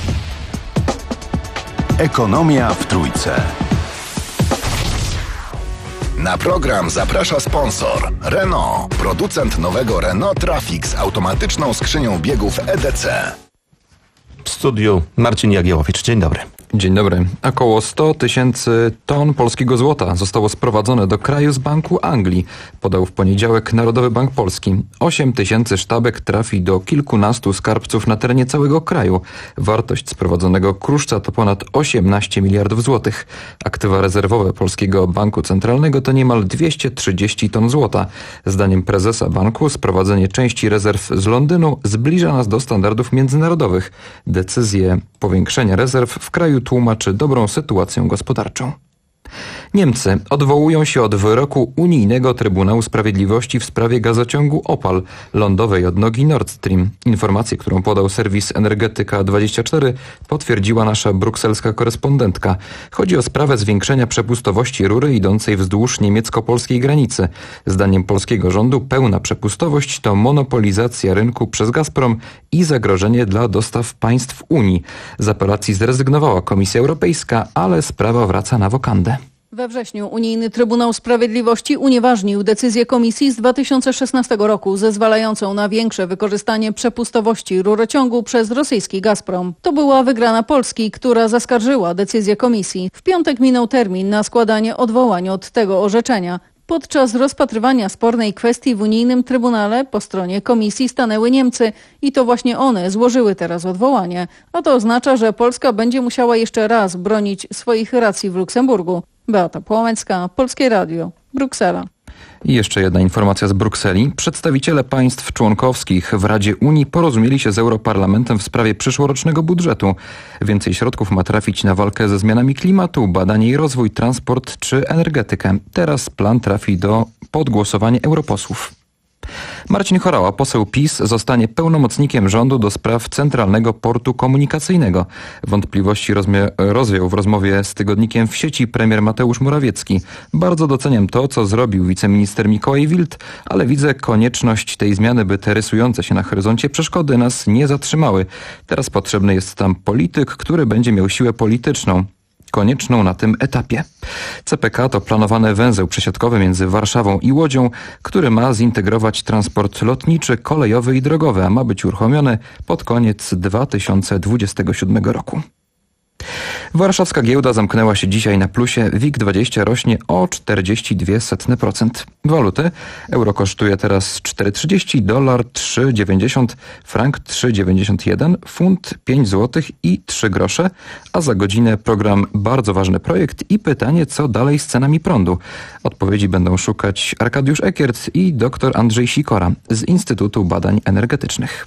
Ekonomia w Trójce. Na program zaprasza sponsor Renault, producent nowego Renault Traffic z automatyczną skrzynią biegów E D C. W studiu Marcin Jagiełowicz. Dzień dobry. Dzień dobry. Około sto tysięcy ton polskiego złota zostało sprowadzone do kraju z Banku Anglii, podał w poniedziałek Narodowy Bank Polski. osiem tysięcy sztabek trafi do kilkunastu skarbców na terenie całego kraju. Wartość sprowadzonego kruszca to ponad osiemnaście miliardów złotych. Aktywa rezerwowe Polskiego Banku Centralnego to niemal dwieście trzydzieści ton złota. Zdaniem prezesa banku sprowadzenie części rezerw z Londynu zbliża nas do standardów międzynarodowych. Decyzję powiększenia rezerw w kraju tłumaczy dobrą sytuacją gospodarczą. Niemcy odwołują się od wyroku Unijnego Trybunału Sprawiedliwości w sprawie gazociągu Opal lądowej odnogi Nord Stream. Informację, którą podał serwis Energetyka dwadzieścia cztery, potwierdziła nasza brukselska korespondentka. Chodzi o sprawę zwiększenia przepustowości rury idącej wzdłuż niemiecko-polskiej granicy. Zdaniem polskiego rządu pełna przepustowość to monopolizacja rynku przez Gazprom i zagrożenie dla dostaw państw Unii. Z apelacji zrezygnowała Komisja Europejska, ale sprawa wraca na wokandę. We wrześniu Unijny Trybunał Sprawiedliwości unieważnił decyzję Komisji z dwa tysiące szesnastego roku zezwalającą na większe wykorzystanie przepustowości rurociągu przez rosyjski Gazprom. To była wygrana Polski, która zaskarżyła decyzję Komisji. W piątek minął termin na składanie odwołań od tego orzeczenia. Podczas rozpatrywania spornej kwestii w Unijnym Trybunale po stronie Komisji stanęły Niemcy i to właśnie one złożyły teraz odwołanie. A to oznacza, że Polska będzie musiała jeszcze raz bronić swoich racji w Luksemburgu. Beata Płomecka, Polskie Radio, Bruksela. I jeszcze jedna informacja z Brukseli. Przedstawiciele państw członkowskich w Radzie Unii porozumieli się z Europarlamentem w sprawie przyszłorocznego budżetu. Więcej środków ma trafić na walkę ze zmianami klimatu, badanie i rozwój, transport czy energetykę. Teraz plan trafi do podgłosowania europosłów. Marcin Horała, poseł PiS, zostanie pełnomocnikiem rządu do spraw Centralnego Portu Komunikacyjnego. Wątpliwości rozmia- rozwiał w rozmowie z tygodnikiem W sieci premier Mateusz Morawiecki. Bardzo doceniam to, co zrobił wiceminister Mikołaj Wild, ale widzę konieczność tej zmiany, by te rysujące się na horyzoncie przeszkody nas nie zatrzymały. Teraz potrzebny jest tam polityk, który będzie miał siłę polityczną. Konieczną na tym etapie. C P K to planowany węzeł przesiadkowy między Warszawą i Łodzią, który ma zintegrować transport lotniczy, kolejowy i drogowy, a ma być uruchomiony pod koniec dwa tysiące dwudziestego siódmego roku. Warszawska giełda zamknęła się dzisiaj na plusie. WIG dwadzieścia rośnie o czterdzieści dwa przecinek zero procent. Waluty. Euro kosztuje teraz cztery trzydzieści, dolar trzy dziewięćdziesiąt, frank trzy dziewięćdziesiąt jeden, funt pięć złotych i trzy grosze, a za godzinę program Bardzo Ważny Projekt i pytanie, co dalej z cenami prądu. Odpowiedzi będą szukać Arkadiusz Ekiert i dr Andrzej Sikora z Instytutu Badań Energetycznych.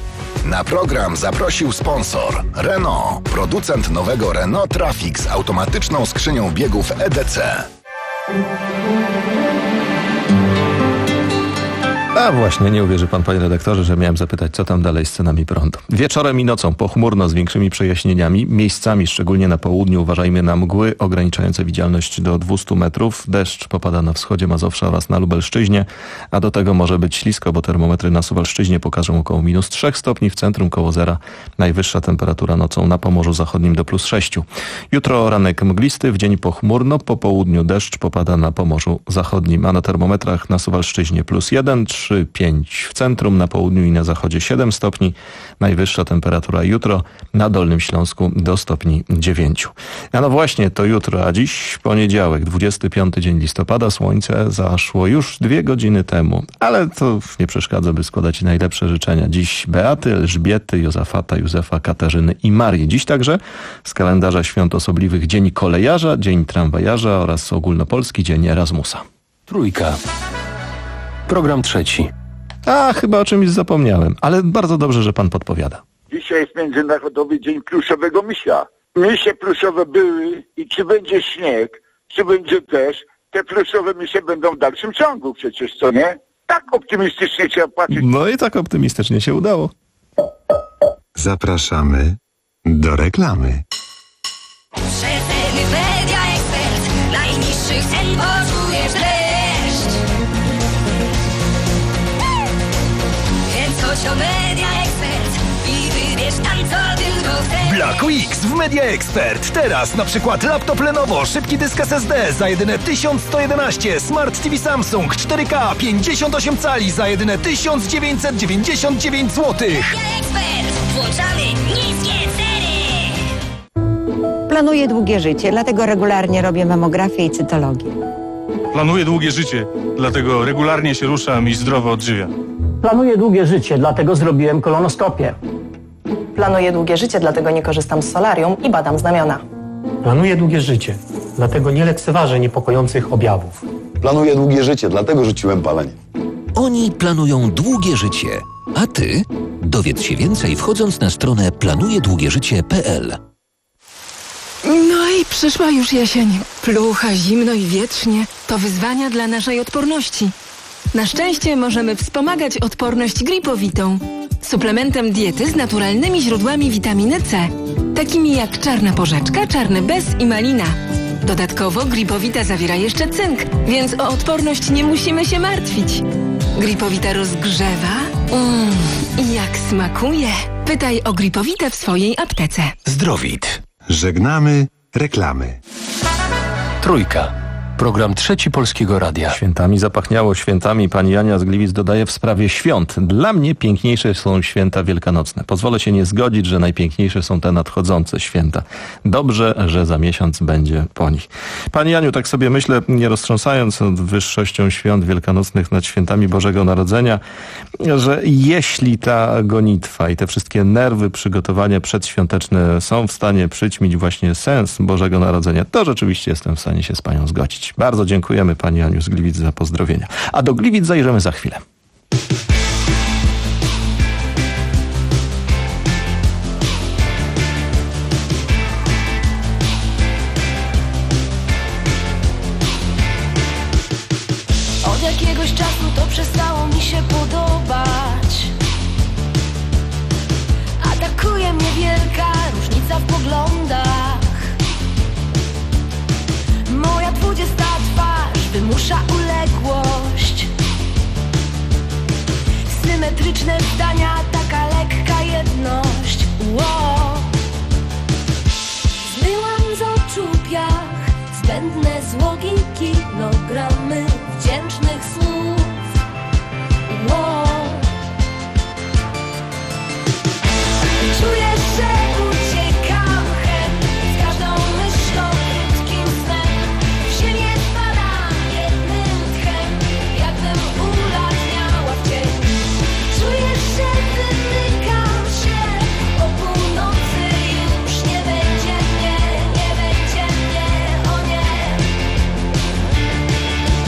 Na program zaprosił sponsor Renault, producent nowego Renault Traffic z automatyczną skrzynią biegów E D C. A właśnie, nie uwierzy pan, panie redaktorze, że miałem zapytać, co tam dalej z cenami prądu. Wieczorem i nocą pochmurno z większymi przejaśnieniami. Miejscami, szczególnie na południu, uważajmy na mgły ograniczające widzialność do dwieście metrów. Deszcz popada na wschodzie Mazowsza oraz na Lubelszczyźnie, a do tego może być ślisko, bo termometry na Suwalszczyźnie pokażą około minus trzech stopni, w centrum koło zera. Najwyższa temperatura nocą na Pomorzu Zachodnim do plus sześciu. Jutro ranek mglisty, w dzień pochmurno, po południu deszcz popada na Pomorzu Zachodnim, a na termometrach na Suwalszczyźnie plus jeden, trzy, pięć w centrum, na południu i na zachodzie siedem stopni. Najwyższa temperatura jutro na Dolnym Śląsku do stopni dziewięciu. A no właśnie, to jutro, a dziś poniedziałek, dwudziesty piąty dzień listopada, słońce zaszło już dwie godziny temu, ale to nie przeszkadza, by składać najlepsze życzenia. Dziś Beaty, Elżbiety, Józefata, Józefa, Katarzyny i Marii. Dziś także z kalendarza świąt osobliwych Dzień Kolejarza, Dzień Tramwajarza oraz Ogólnopolski Dzień Erasmusa. Trójka. Program trzeci. A, chyba o czymś zapomniałem, ale bardzo dobrze, że pan podpowiada. Dzisiaj jest Międzynarodowy Dzień Pluszowego Misia. Misie pluszowe były i czy będzie śnieg, czy będzie deszcz, te pluszowe misie będą w dalszym ciągu przecież, co nie? Tak optymistycznie trzeba patrzeć. No i tak optymistycznie się udało. Zapraszamy do reklamy. Przeceny Media Expert. Najniższych cen poczujesz dreszcz. Więc chodź o Media Expert i wybierz tam, co tylko chcesz. Black Weeks w Media Expert. Teraz na przykład laptop Lenovo, szybki dysk S S D za jedyne tysiąc sto jedenaście, Smart T V Samsung cztery K pięćdziesiąt osiem cali za jedyne tysiąc dziewięćset dziewięćdziesiąt dziewięć złotych. Media Expert. Włączamy niskie ceny. Planuję długie życie, dlatego regularnie robię mamografię i cytologię. Planuję długie życie, dlatego regularnie się ruszam i zdrowo odżywiam. Planuję długie życie, dlatego zrobiłem kolonoskopię. Planuję długie życie, dlatego nie korzystam z solarium i badam znamiona. Planuję długie życie, dlatego nie lekceważę niepokojących objawów. Planuję długie życie, dlatego rzuciłem palenie. Oni planują długie życie, a ty dowiedz się więcej wchodząc na stronę planuję długie życie kropka p l. No i przyszła już jesień. Plucha, zimno i wietrznie. To wyzwania dla naszej odporności. Na szczęście możemy wspomagać odporność Gripowitą. Suplementem diety z naturalnymi źródłami witaminy C. Takimi jak czarna porzeczka, czarny bez i malina. Dodatkowo Gripowita zawiera jeszcze cynk, więc o odporność nie musimy się martwić. Gripowita rozgrzewa. Mmm, i jak smakuje. Pytaj o Gripowitę w swojej aptece. Zdrowit. Żegnamy reklamy. Trójka. Program trzeci Polskiego Radia. Świętami zapachniało, świętami. Pani Ania z Gliwic dodaje w sprawie świąt. Dla mnie piękniejsze są święta wielkanocne. Pozwolę się nie zgodzić, że najpiękniejsze są te nadchodzące święta. Dobrze, że za miesiąc będzie po nich. Pani Aniu, tak sobie myślę, nie roztrząsając nad wyższością świąt wielkanocnych nad świętami Bożego Narodzenia, że jeśli ta gonitwa i te wszystkie nerwy, przygotowania przedświąteczne są w stanie przyćmić właśnie sens Bożego Narodzenia, to rzeczywiście jestem w stanie się z panią zgodzić. Bardzo dziękujemy pani Aniu z Gliwic za pozdrowienia. A do Gliwic zajrzymy za chwilę. Od jakiegoś czasu to przestało mi się podobać. Atakuje mnie wielka różnica w poglądach. Moja dwudziesta twarz wymusza uległość. Symetryczne zdania, taka lekka jedność. Wow. Zmyłam z oczu piach, zbędne złogi, kilogramy wdzięcznych słów. Wow. Czuję, że uciekam chem z każdą myślą, krótkim snem. W ziemię spadam jednym tchem, jakbym ulatniała w cień. Czuję, że wymykam się, o północy już nie będzie mnie, nie będzie mnie, o nie.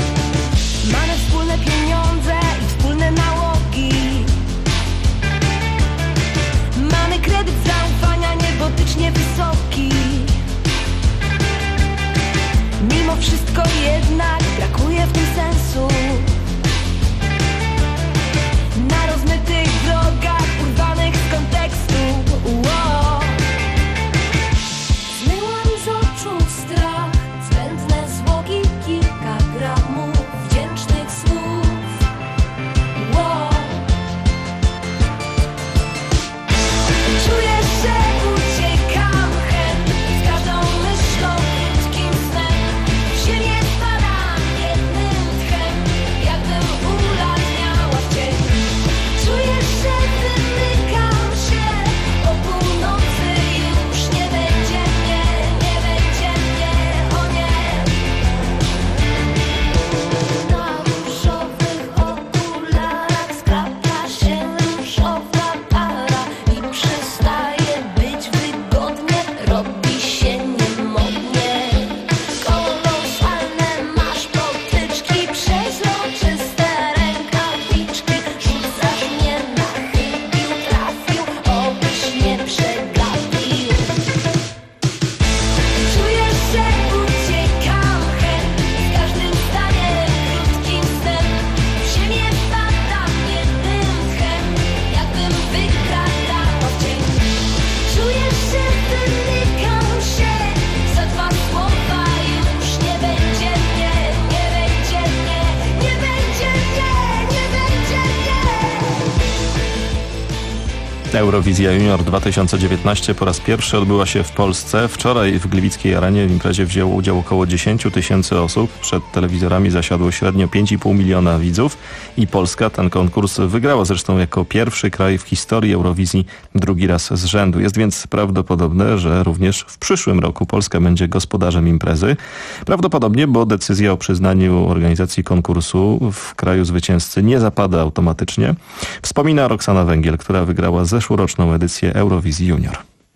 Eurowizja Junior dwa tysiące dziewiętnaście po raz pierwszy odbyła się w Polsce. Wczoraj w Gliwickiej Arenie w imprezie wzięło udział około dziesięć tysięcy osób. Przed telewizorami zasiadło średnio pięć i pół miliona widzów i Polska ten konkurs wygrała zresztą jako pierwszy kraj w historii Eurowizji drugi raz z rzędu. Jest więc prawdopodobne, że również w przyszłym roku Polska będzie gospodarzem imprezy. Prawdopodobnie, bo decyzja o przyznaniu organizacji konkursu w kraju zwycięzcy nie zapada automatycznie. Wspomina Roxana Węgiel, która wygrała zeszłoroczną edycję Eurowizji Junior.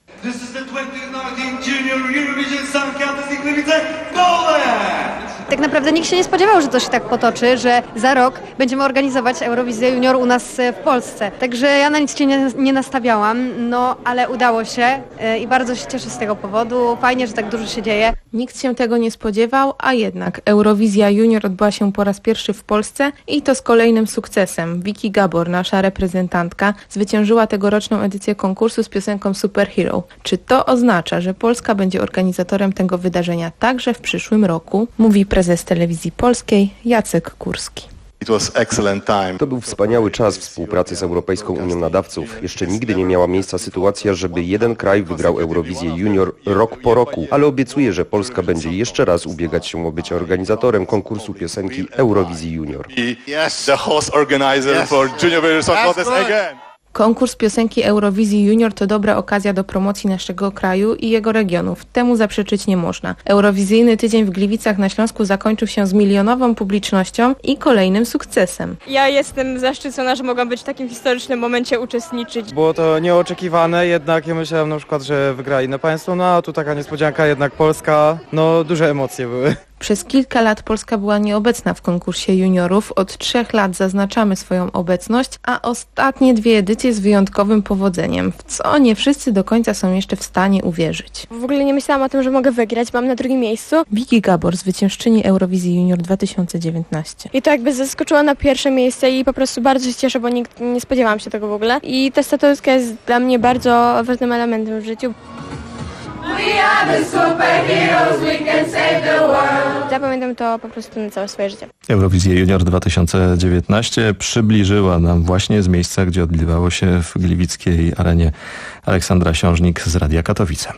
Tak naprawdę nikt się nie spodziewał, że to się tak potoczy, że za rok będziemy organizować Eurowizję Junior u nas w Polsce. Także ja na nic się nie, nie nastawiałam, no ale udało się i bardzo się cieszę z tego powodu. Fajnie, że tak dużo się dzieje. Nikt się tego nie spodziewał, a jednak Eurowizja Junior odbyła się po raz pierwszy w Polsce i to z kolejnym sukcesem. Vicky Gabor, nasza reprezentantka, zwyciężyła tegoroczną edycję konkursu z piosenką Superhero. Czy to oznacza, że Polska będzie organizatorem tego wydarzenia także w przyszłym roku? Mówi prezes Telewizji Polskiej Jacek Kurski. To był wspaniały czas współpracy z Europejską Unią Nadawców. Jeszcze nigdy nie miała miejsca sytuacja, żeby jeden kraj wygrał Eurowizję Junior rok po roku, ale obiecuję, że Polska będzie jeszcze raz ubiegać się o bycie organizatorem konkursu piosenki Eurowizji Junior. Konkurs piosenki Eurowizji Junior to dobra okazja do promocji naszego kraju i jego regionów. Temu zaprzeczyć nie można. Eurowizyjny tydzień w Gliwicach na Śląsku zakończył się z milionową publicznością i kolejnym sukcesem. Ja jestem zaszczycona, że mogłam być w takim historycznym momencie uczestniczyć. Było to nieoczekiwane, jednak ja myślałem na przykład, że wygra inne państwo, no a tu taka niespodzianka, jednak Polska, no duże emocje były. Przez kilka lat Polska była nieobecna w konkursie juniorów. Od trzech lat zaznaczamy swoją obecność, a ostatnie dwie edycje z wyjątkowym powodzeniem, w co nie wszyscy do końca są jeszcze w stanie uwierzyć. W ogóle nie myślałam o tym, że mogę wygrać, mam na drugim miejscu. Vicky Gabor, zwyciężczyni Eurowizji Junior dwa tysiące dziewiętnaście. I to jakby zaskoczyła na pierwsze miejsce i po prostu bardzo się cieszę, bo nikt, nie spodziewałam się tego w ogóle. I ta statuetka jest dla mnie bardzo ważnym elementem w życiu. We are the superheroes, we can save the world. Zapamiętam to po prostu na całe swoje życie. Eurowizja Junior dwa tysiące dziewiętnaście przybliżyła nam właśnie z miejsca, gdzie odbywało się w Gliwickiej Arenie Aleksandra Siążnik z Radia Katowice.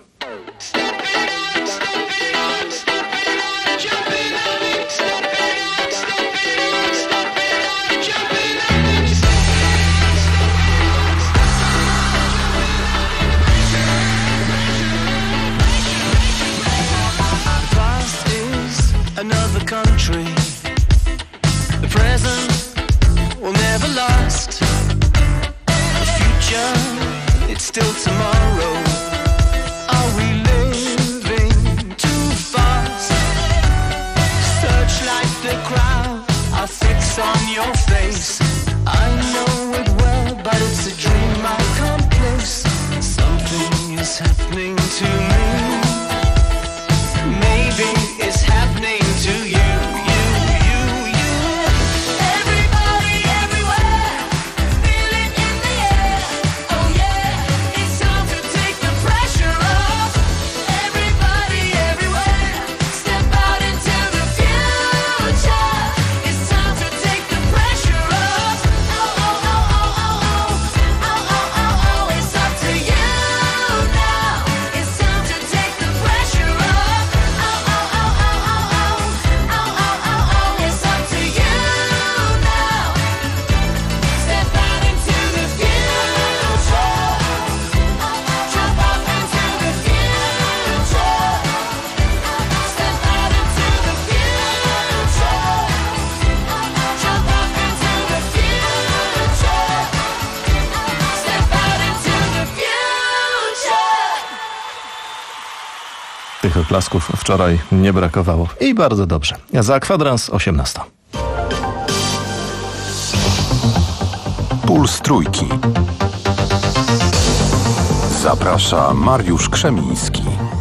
Country. The present will never last. The future, it's still tomorrow. Are we living too fast? Searchlight the crowd, I'll fix on your face. I know it well, but it's a dream I can't place. Something is happening to me. Maybe it's happening to you. Tych oklasków wczoraj nie brakowało. I bardzo dobrze. Za kwadrans osiemnasta. Puls Trójki. Zaprasza Mariusz Krzemiński.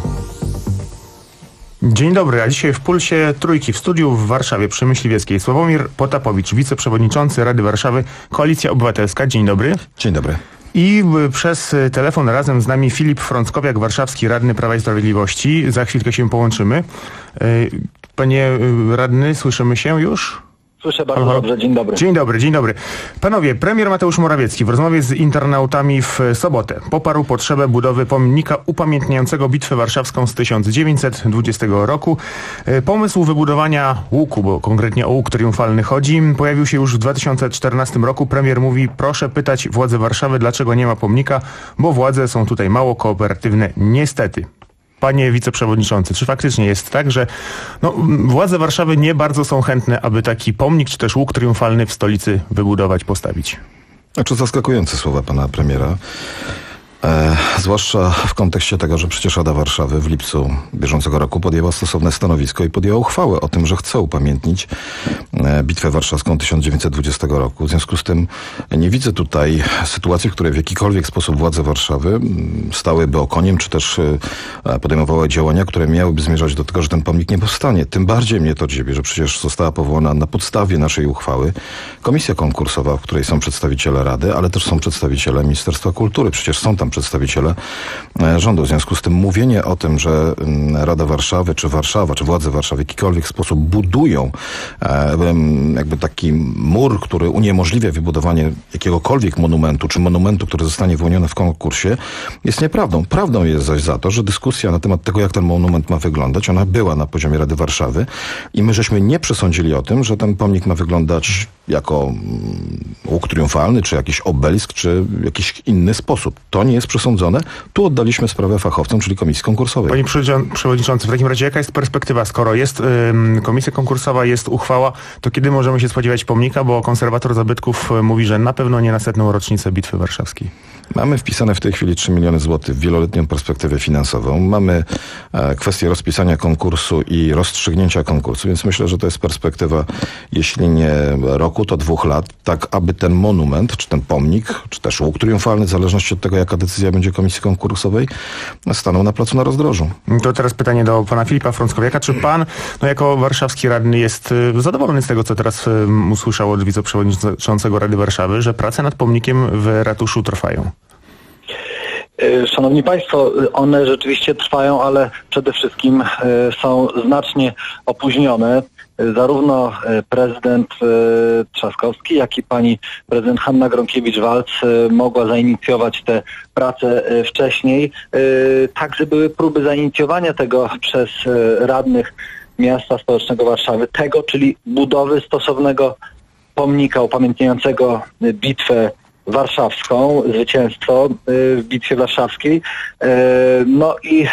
Dzień dobry, a dzisiaj w Pulsie Trójki w studiu w Warszawie przy Myśliwieckiej Sławomir Potapowicz, wiceprzewodniczący Rady Warszawy, Koalicja Obywatelska. Dzień dobry. Dzień dobry. I przez telefon razem z nami Filip Frąckowiak, warszawski radny Prawa i Sprawiedliwości. Za chwilkę się połączymy. Panie radny, słyszymy się już? Słyszę bardzo halo, dobrze. Dzień dobry. Dzień dobry, dzień dobry. Panowie, premier Mateusz Morawiecki w rozmowie z internautami w sobotę poparł potrzebę budowy pomnika upamiętniającego Bitwę Warszawską z tysiąc dziewięćset dwudziestego roku. Pomysł wybudowania łuku, bo konkretnie o łuk triumfalny chodzi, pojawił się już w dwa tysiące czternastym roku. Premier mówi, proszę pytać władze Warszawy, dlaczego nie ma pomnika, bo władze są tutaj mało kooperatywne. Niestety. Panie wiceprzewodniczący, czy faktycznie jest tak, że no, władze Warszawy nie bardzo są chętne, aby taki pomnik czy też łuk triumfalny w stolicy wybudować, postawić? Znaczy zaskakujące słowa pana premiera. E, zwłaszcza w kontekście tego, że przecież Rada Warszawy w lipcu bieżącego roku podjęła stosowne stanowisko i podjęła uchwałę o tym, że chce upamiętnić e, Bitwę Warszawską tysiąc dziewięćset dwudziestego roku. W związku z tym nie widzę tutaj sytuacji, w której w jakikolwiek sposób władze Warszawy stałyby okoniem, czy też e, podejmowały działania, które miałyby zmierzać do tego, że ten pomnik nie powstanie. Tym bardziej mnie to dziwi, że przecież została powołana na podstawie naszej uchwały komisja konkursowa, w której są przedstawiciele Rady, ale też są przedstawiciele Ministerstwa Kultury. Przecież są tam przedstawiciele rządu. W związku z tym mówienie o tym, że Rada Warszawy, czy Warszawa, czy władze Warszawy w jakikolwiek sposób budują jakby taki mur, który uniemożliwia wybudowanie jakiegokolwiek monumentu, czy monumentu, który zostanie wyłoniony w konkursie, jest nieprawdą. Prawdą jest zaś za to, że dyskusja na temat tego, jak ten monument ma wyglądać, ona była na poziomie Rady Warszawy i my żeśmy nie przesądzili o tym, że ten pomnik ma wyglądać jako łuk triumfalny, czy jakiś obelisk, czy jakiś inny sposób. To nie jest przesądzone. Tu oddaliśmy sprawę fachowcom, czyli komisji konkursowej. Panie przewodniczący, w takim razie jaka jest perspektywa? Skoro jest y, komisja konkursowa, jest uchwała, to kiedy możemy się spodziewać pomnika? Bo konserwator zabytków mówi, że na pewno nie na setną rocznicę Bitwy Warszawskiej. Mamy wpisane w tej chwili trzy miliony złotych w wieloletnią perspektywę finansową. Mamy e, kwestię rozpisania konkursu i rozstrzygnięcia konkursu, więc myślę, że to jest perspektywa, jeśli nie roku, to dwóch lat, tak aby ten monument, czy ten pomnik, czy też łuk triumfalny, w zależności od tego, jaka decyzja będzie komisji konkursowej, stanął na placu na Rozdrożu. To teraz pytanie do pana Filipa Frąckowiaka. Czy pan, no jako warszawski radny, jest y, zadowolony z tego, co teraz y, usłyszał od wiceprzewodniczącego Rady Warszawy, że prace nad pomnikiem w ratuszu trwają? Szanowni Państwo, one rzeczywiście trwają, ale przede wszystkim są znacznie opóźnione. Zarówno prezydent Trzaskowski, jak i pani prezydent Hanna Gronkiewicz-Waltz mogła zainicjować te prace wcześniej. Także były próby zainicjowania tego przez radnych miasta stołecznego Warszawy, tego, czyli budowy stosownego pomnika upamiętniającego bitwę warszawską, zwycięstwo w Bitwie Warszawskiej. No i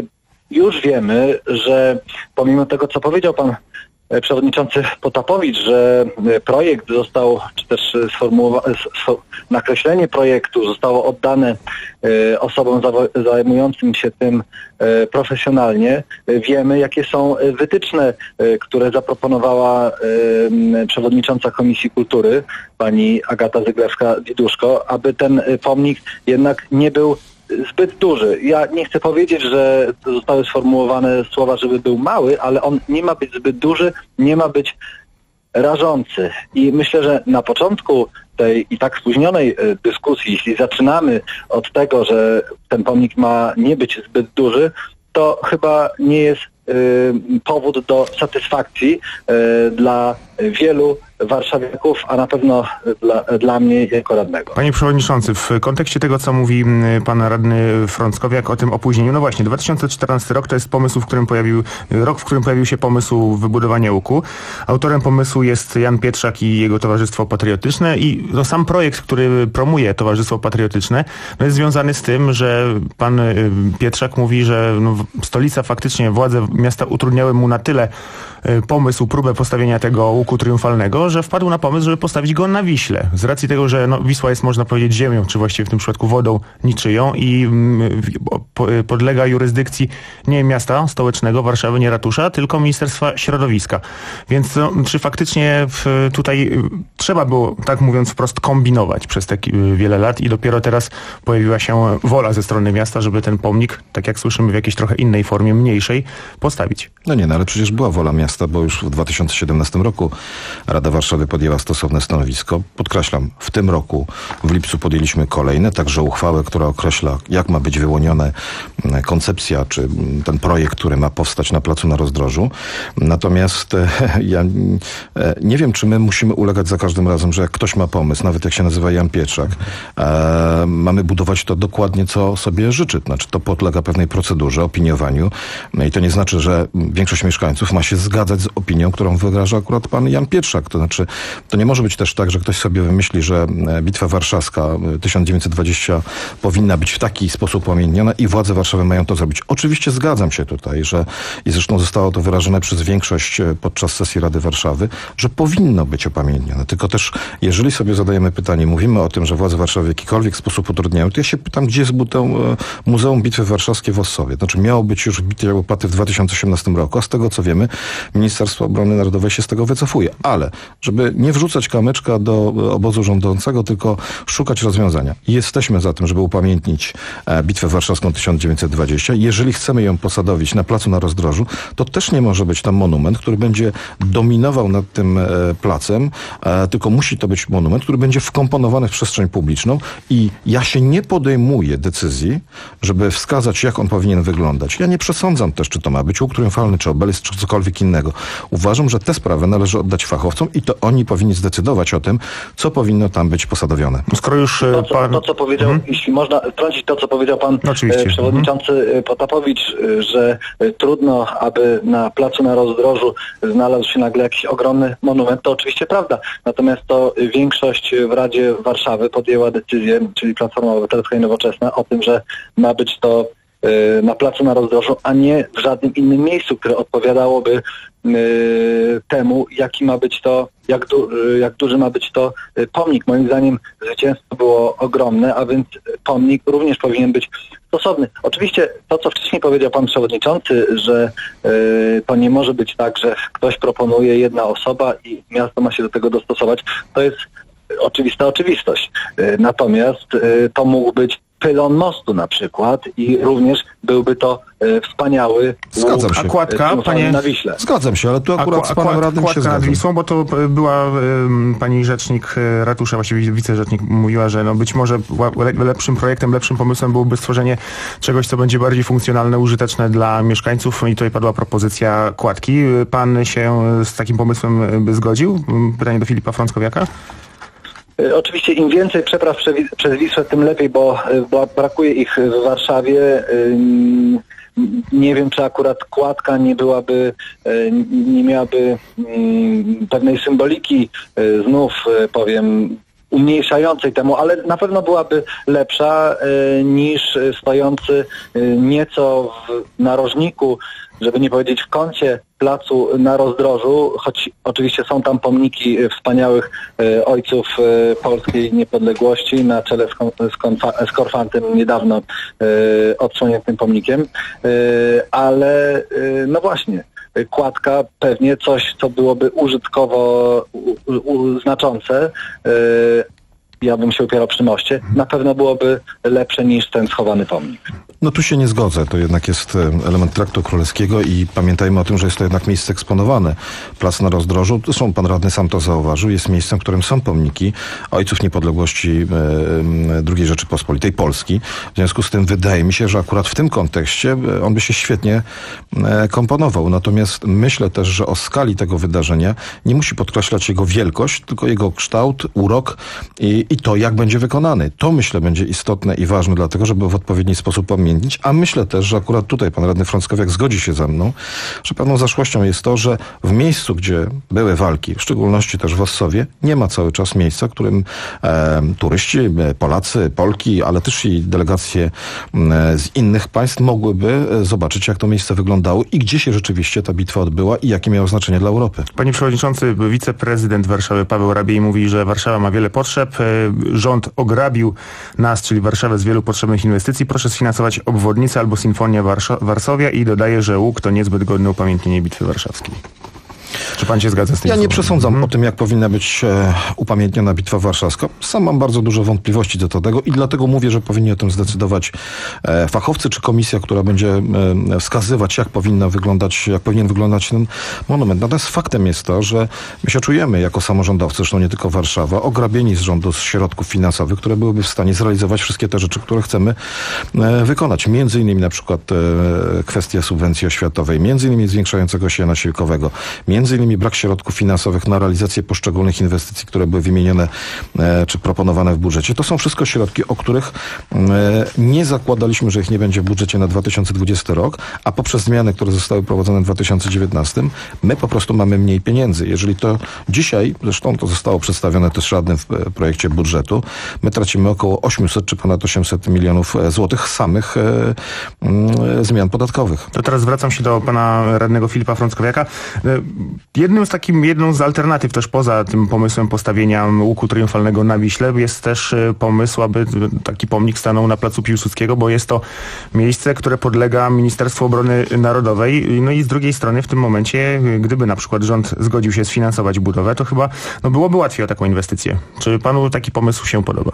już wiemy, że pomimo tego, co powiedział pan przewodniczący Potapowicz, że projekt został, czy też sformułowa- nakreślenie projektu zostało oddane osobom zajmującym się tym profesjonalnie. Wiemy, jakie są wytyczne, które zaproponowała przewodnicząca Komisji Kultury, pani Agata Zyglewska-Diduszko, aby ten pomnik jednak nie był zbyt duży. Ja nie chcę powiedzieć, że zostały sformułowane słowa, żeby był mały, ale on nie ma być zbyt duży, nie ma być rażący. I myślę, że na początku tej i tak spóźnionej dyskusji, jeśli zaczynamy od tego, że ten pomnik ma nie być zbyt duży, to chyba nie jest y, powód do satysfakcji y, dla wielu warszawiaków, a na pewno dla, dla mnie jako radnego. Panie przewodniczący, w kontekście tego, co mówi pan radny Frąckowiak o tym opóźnieniu, no właśnie, dwa tysiące czternasty rok to jest pomysł, w którym pojawił, rok, w którym pojawił się pomysł wybudowania łuku. Autorem pomysłu jest Jan Pietrzak i jego Towarzystwo Patriotyczne i no, sam projekt, który promuje Towarzystwo Patriotyczne, no, jest związany z tym, że pan Pietrzak mówi, że no, stolica faktycznie, władze miasta utrudniały mu na tyle pomysł, próbę postawienia tego łuku triumfalnego, że wpadł na pomysł, żeby postawić go na Wiśle. Z racji tego, że no, Wisła jest, można powiedzieć, ziemią, czy właściwie w tym przypadku wodą niczyją i mm, po, podlega jurysdykcji nie miasta stołecznego, Warszawy, nie ratusza, tylko Ministerstwa Środowiska. Więc no, czy faktycznie w, tutaj trzeba było, tak mówiąc wprost, kombinować przez te wiele lat i dopiero teraz pojawiła się wola ze strony miasta, żeby ten pomnik, tak jak słyszymy, w jakiejś trochę innej formie, mniejszej, postawić. No nie, no ale przecież była wola miasta, bo już w dwa tysiące siedemnastym roku Rada Warszawy Warszawy podjęła stosowne stanowisko. Podkreślam, w tym roku w lipcu podjęliśmy kolejne, także uchwałę, która określa, jak ma być wyłoniona koncepcja, czy ten projekt, który ma powstać na placu na Rozdrożu. Natomiast e, ja e, nie wiem, czy my musimy ulegać za każdym razem, że jak ktoś ma pomysł, nawet jak się nazywa Jan Pietrzak, e, mamy budować to dokładnie, co sobie życzy. Znaczy, to podlega pewnej procedurze, opiniowaniu. No i to nie znaczy, że większość mieszkańców ma się zgadzać z opinią, którą wyraża akurat pan Jan Pietrzak. To znaczy, to nie może być też tak, że ktoś sobie wymyśli, że Bitwa Warszawska tysiąc dziewięćset dwadzieścia powinna być w taki sposób upamiętniona i władze Warszawy mają to zrobić. Oczywiście zgadzam się tutaj, że i zresztą zostało to wyrażone przez większość podczas sesji Rady Warszawy, że powinno być upamiętnione. Tylko też, jeżeli sobie zadajemy pytanie, mówimy o tym, że władze Warszawy w jakikolwiek sposób utrudniają, to ja się pytam, gdzie jest Muzeum Bitwy Warszawskiej w Ossowie. Znaczy miało być już wbite łopaty w dwa tysiące osiemnastym roku, a z tego co wiemy, Ministerstwo Obrony Narodowej się z tego wycofuje. Ale, żeby nie wrzucać kamyczka do obozu rządzącego, tylko szukać rozwiązania. Jesteśmy za tym, żeby upamiętnić Bitwę Warszawską tysiąc dziewięćset dwadzieścia. Jeżeli chcemy ją posadowić na placu na Rozdrożu, to też nie może być tam monument, który będzie dominował nad tym placem, tylko musi to być monument, który będzie wkomponowany w przestrzeń publiczną i ja się nie podejmuję decyzji, żeby wskazać, jak on powinien wyglądać. Ja nie przesądzam też, czy to ma być łuk triumfalny, czy obelisk, czy cokolwiek innego. Uważam, że te sprawy należy oddać fachowcom i to oni powinni zdecydować o tym, co powinno tam być posadowione. Skoro już to, co, pan... to, co powiedział, hmm? jeśli można trącić to, co powiedział pan Oczywiście. przewodniczący hmm. Potapowicz, że trudno, aby na placu na Rozdrożu znalazł się nagle jakiś ogromny monument, to oczywiście prawda. Natomiast to większość w Radzie Warszawy podjęła decyzję, czyli Platforma Obywatelska i Nowoczesna, o tym, że ma być to na placu na Rozdrożu, a nie w żadnym innym miejscu, które odpowiadałoby temu, jaki ma być to, jak, du, jak duży ma być to pomnik. Moim zdaniem zwycięstwo było ogromne, a więc pomnik również powinien być stosowny. Oczywiście to, co wcześniej powiedział pan przewodniczący, że y, to nie może być tak, że ktoś proponuje jedna osoba i miasto ma się do tego dostosować, to jest oczywista oczywistość. Y, natomiast y, to mógł być pylon mostu na przykład i również byłby to e, wspaniały Zgadzam łuk się. A kładka, panie... na Wiśle. Zgadzam się, ale tu akurat a, z panem radnym się kładka nad zgadzam. Wisłą, bo to była y, pani rzecznik ratusza, właściwie wicerzecznik mówiła, że no być może le, lepszym projektem, lepszym pomysłem byłoby stworzenie czegoś, co będzie bardziej funkcjonalne, użyteczne dla mieszkańców i tutaj padła propozycja kładki. Pan się z takim pomysłem by zgodził? Pytanie do Filipa Frąckowiaka. Oczywiście im więcej przepraw przez Wisłę, tym lepiej, bo, bo brakuje ich w Warszawie. Nie wiem, czy akurat kładka nie byłaby, nie miałaby pewnej symboliki, znów powiem, umniejszającej temu, ale na pewno byłaby lepsza niż stojący nieco w narożniku, żeby nie powiedzieć w kącie placu na Rozdrożu, choć oczywiście są tam pomniki wspaniałych e, ojców e, polskiej niepodległości na czele z, kon, z, konfa, z Korfantem niedawno e, odsłoniętym pomnikiem, e, ale e, no właśnie, kładka pewnie coś, co byłoby użytkowo u, u, znaczące, e, ja bym się upierał przy moście, na pewno byłoby lepsze niż ten schowany pomnik. No tu się nie zgodzę, to jednak jest element traktu królewskiego i pamiętajmy o tym, że jest to jednak miejsce eksponowane. Plac na Rozdrożu, zresztą pan radny sam to zauważył, jest miejscem, w którym są pomniki ojców niepodległości e, drugiej Rzeczypospolitej Polski. W związku z tym wydaje mi się, że akurat w tym kontekście on by się świetnie e, komponował. Natomiast myślę też, że o skali tego wydarzenia nie musi podkreślać jego wielkość, tylko jego kształt, urok i, i to, jak będzie wykonany. To myślę będzie istotne i ważne dlatego, żeby w odpowiedni sposób pamiętać. A myślę też, że akurat tutaj pan radny Frąckowiak zgodzi się ze mną, że pewną zaszłością jest to, że w miejscu, gdzie były walki, w szczególności też w Ossowie, nie ma cały czas miejsca, w którym e, turyści, Polacy, Polki, ale też i delegacje e, z innych państw mogłyby zobaczyć, jak to miejsce wyglądało i gdzie się rzeczywiście ta bitwa odbyła i jakie miało znaczenie dla Europy. Panie przewodniczący, wiceprezydent Warszawy Paweł Rabiej mówi, że Warszawa ma wiele potrzeb. Rząd ograbił nas, czyli Warszawę, z wielu potrzebnych inwestycji. Proszę sfinansować obwodnicę albo Sinfonia Warsza- Warszawia i dodaje, że łuk to niezbyt godne upamiętnienie Bitwy Warszawskiej. Czy pan się zgadza z tym? Ja nie słowem? przesądzam Mhm. o tym, jak powinna być e, upamiętniona Bitwa Warszawska. Sam mam bardzo duże wątpliwości do tego i dlatego mówię, że powinni o tym zdecydować e, fachowcy czy komisja, która będzie e, wskazywać, jak powinna wyglądać, jak powinien wyglądać ten monument. Natomiast faktem jest to, że my się czujemy jako samorządowcy, zresztą nie tylko Warszawa, ograbieni z rządu z środków finansowych, które byłyby w stanie zrealizować wszystkie te rzeczy, które chcemy e, wykonać. Między innymi na przykład e, kwestia subwencji oświatowej, między innymi zwiększającego się nasiłkowego, między innymi brak środków finansowych na realizację poszczególnych inwestycji, które były wymienione e, czy proponowane w budżecie. To są wszystko środki, o których e, nie zakładaliśmy, że ich nie będzie w budżecie na dwa tysiące dwudziesty rok, a poprzez zmiany, które zostały prowadzone w dwa tysiące dziewiętnastym, my po prostu mamy mniej pieniędzy. Jeżeli to dzisiaj, zresztą to zostało przedstawione też radnym w projekcie budżetu, my tracimy około osiemset czy ponad osiemset milionów złotych samych e, e, zmian podatkowych. To teraz zwracam się do pana radnego Filipa Frąckowiaka. Jednym z takim, jedną z alternatyw też poza tym pomysłem postawienia łuku triumfalnego na Wiśle jest też pomysł, aby taki pomnik stanął na placu Piłsudskiego, bo jest to miejsce, które podlega Ministerstwu Obrony Narodowej. No i z drugiej strony w tym momencie, gdyby na przykład rząd zgodził się sfinansować budowę, to chyba no byłoby łatwiej o taką inwestycję. Czy panu taki pomysł się podoba?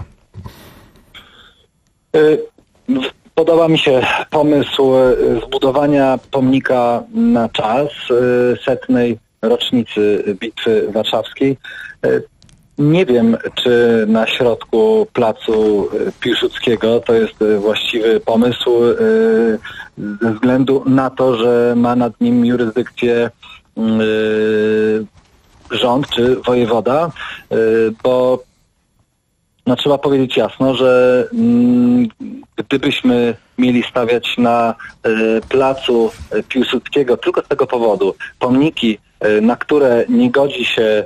Podoba mi się pomysł zbudowania pomnika na czas setnej rocznicy Bitwy Warszawskiej. Nie wiem, czy na środku placu Piłsudskiego to jest właściwy pomysł ze względu na to, że ma nad nim jurysdykcję rząd czy wojewoda, bo no, trzeba powiedzieć jasno, że mm, gdybyśmy mieli stawiać na y, placu Piłsudskiego tylko z tego powodu pomniki, y, na które nie godzi się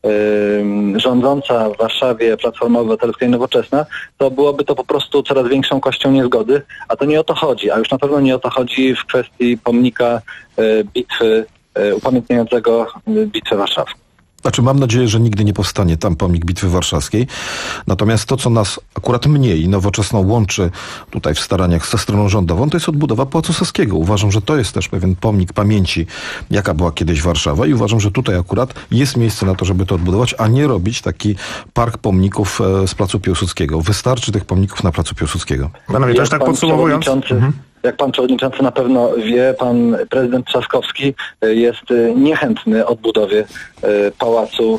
y, rządząca w Warszawie Platforma Obywatelska i Nowoczesna, to byłoby to po prostu coraz większą kością niezgody, a to nie o to chodzi, a już na pewno nie o to chodzi w kwestii pomnika y, bitwy, y, upamiętniającego y, Bitwę Warszawską. Znaczy mam nadzieję, że nigdy nie powstanie tam pomnik Bitwy Warszawskiej. Natomiast to, co nas akurat mnie i Nowoczesną łączy tutaj w staraniach ze stroną rządową, to jest odbudowa Pałacu Saskiego. Uważam, że to jest też pewien pomnik pamięci, jaka była kiedyś Warszawa i uważam, że tutaj akurat jest miejsce na to, żeby to odbudować, a nie robić taki park pomników z Placu Piłsudskiego. Wystarczy tych pomników na Placu Piłsudskiego. Panowie, też tak podsumowując... Mhm. Jak pan przewodniczący na pewno wie, pan prezydent Trzaskowski jest niechętny odbudowie Pałacu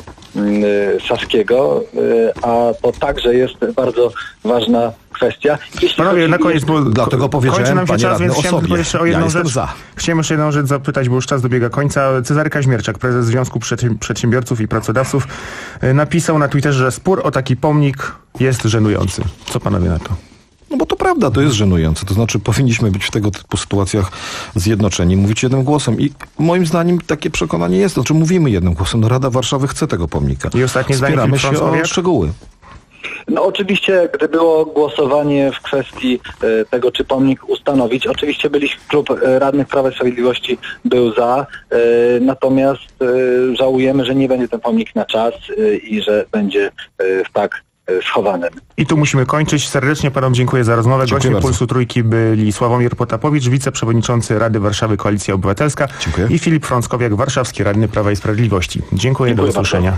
Saskiego, a to także jest bardzo ważna kwestia. Jeśli Panowie, na koniec, bo dlatego powiedziałem, nam się czas, więc chciałem tylko jeszcze o jedną ja rzecz. Za. Chciałem jeszcze jedną rzecz zapytać, bo już czas dobiega końca. Cezary Kaźmierczak, prezes Związku Przedsiębiorców i Pracodawców, napisał na Twitterze, że spór o taki pomnik jest żenujący. Co panowie na to? No bo to prawda, to jest żenujące. To znaczy powinniśmy być w tego typu sytuacjach zjednoczeni, mówić jednym głosem. I moim zdaniem takie przekonanie jest. Znaczy mówimy jednym głosem. No Rada Warszawy chce tego pomnika. I ostatnie zdanie, Spieramy się o szczegóły. No oczywiście, gdy było głosowanie w kwestii e, tego, czy pomnik ustanowić, oczywiście byliśmy, klub e, radnych Prawa i Sprawiedliwości był za, e, natomiast e, żałujemy, że nie będzie ten pomnik na czas e, i że będzie e, w tak schowanym. I tu musimy kończyć. Serdecznie panom dziękuję za rozmowę. Gośćmi Pulsu Trójki byli Sławomir Potapowicz, wiceprzewodniczący Rady Warszawy Koalicja Obywatelska dziękuję. i Filip Frąckowiak, warszawski radny Prawa i Sprawiedliwości. Dziękuję, dziękuję do usłyszenia.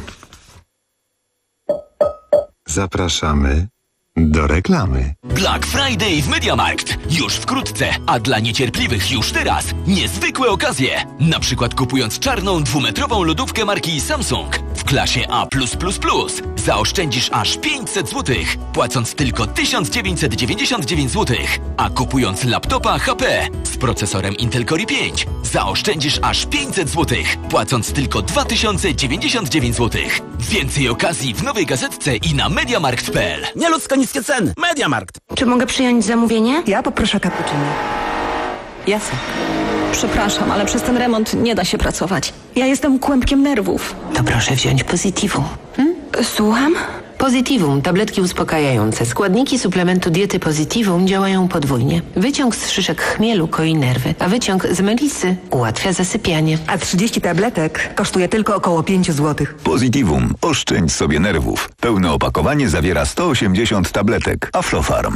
Zapraszamy do reklamy. Black Friday w MediaMarkt. Już wkrótce, a dla niecierpliwych już teraz niezwykłe okazje. Na przykład kupując czarną dwumetrową lodówkę marki Samsung w klasie A plus plus plus zaoszczędzisz aż pięćset złotych, płacąc tylko tysiąc dziewięćset dziewięćdziesiąt dziewięć złotych. A kupując laptopa H P z procesorem Intel Core i pięć zaoszczędzisz aż pięćset złotych, płacąc tylko dwa tysiące dziewięćdziesiąt dziewięć złotych. Więcej okazji w nowej gazetce i na mediamarkt kropka p l. Nieludzko niskie ceny. MediaMarkt. Czy mogę przyjąć zamówienie? Ja poproszę cappuccino. Jasne. Przepraszam, ale przez ten remont nie da się pracować. Ja jestem kłębkiem nerwów. To proszę wziąć Positivum. Hmm? Słucham? Positivum, tabletki uspokajające. Składniki suplementu diety Positivum działają podwójnie. Wyciąg z szyszek chmielu koi nerwy, a wyciąg z melisy ułatwia zasypianie. A trzydzieści tabletek kosztuje tylko około pięć złotych. Positivum. Oszczędź sobie nerwów. Pełne opakowanie zawiera sto osiemdziesiąt tabletek. Aflofarm.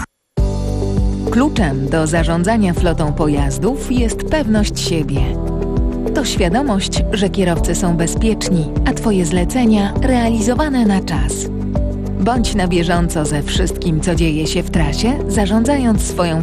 Kluczem do zarządzania flotą pojazdów jest pewność siebie. To To świadomość, że kierowcy są bezpieczni, a Twoje zlecenia realizowane na czas. Bądź na bieżąco ze wszystkim, co dzieje się w trasie, zarządzając swoją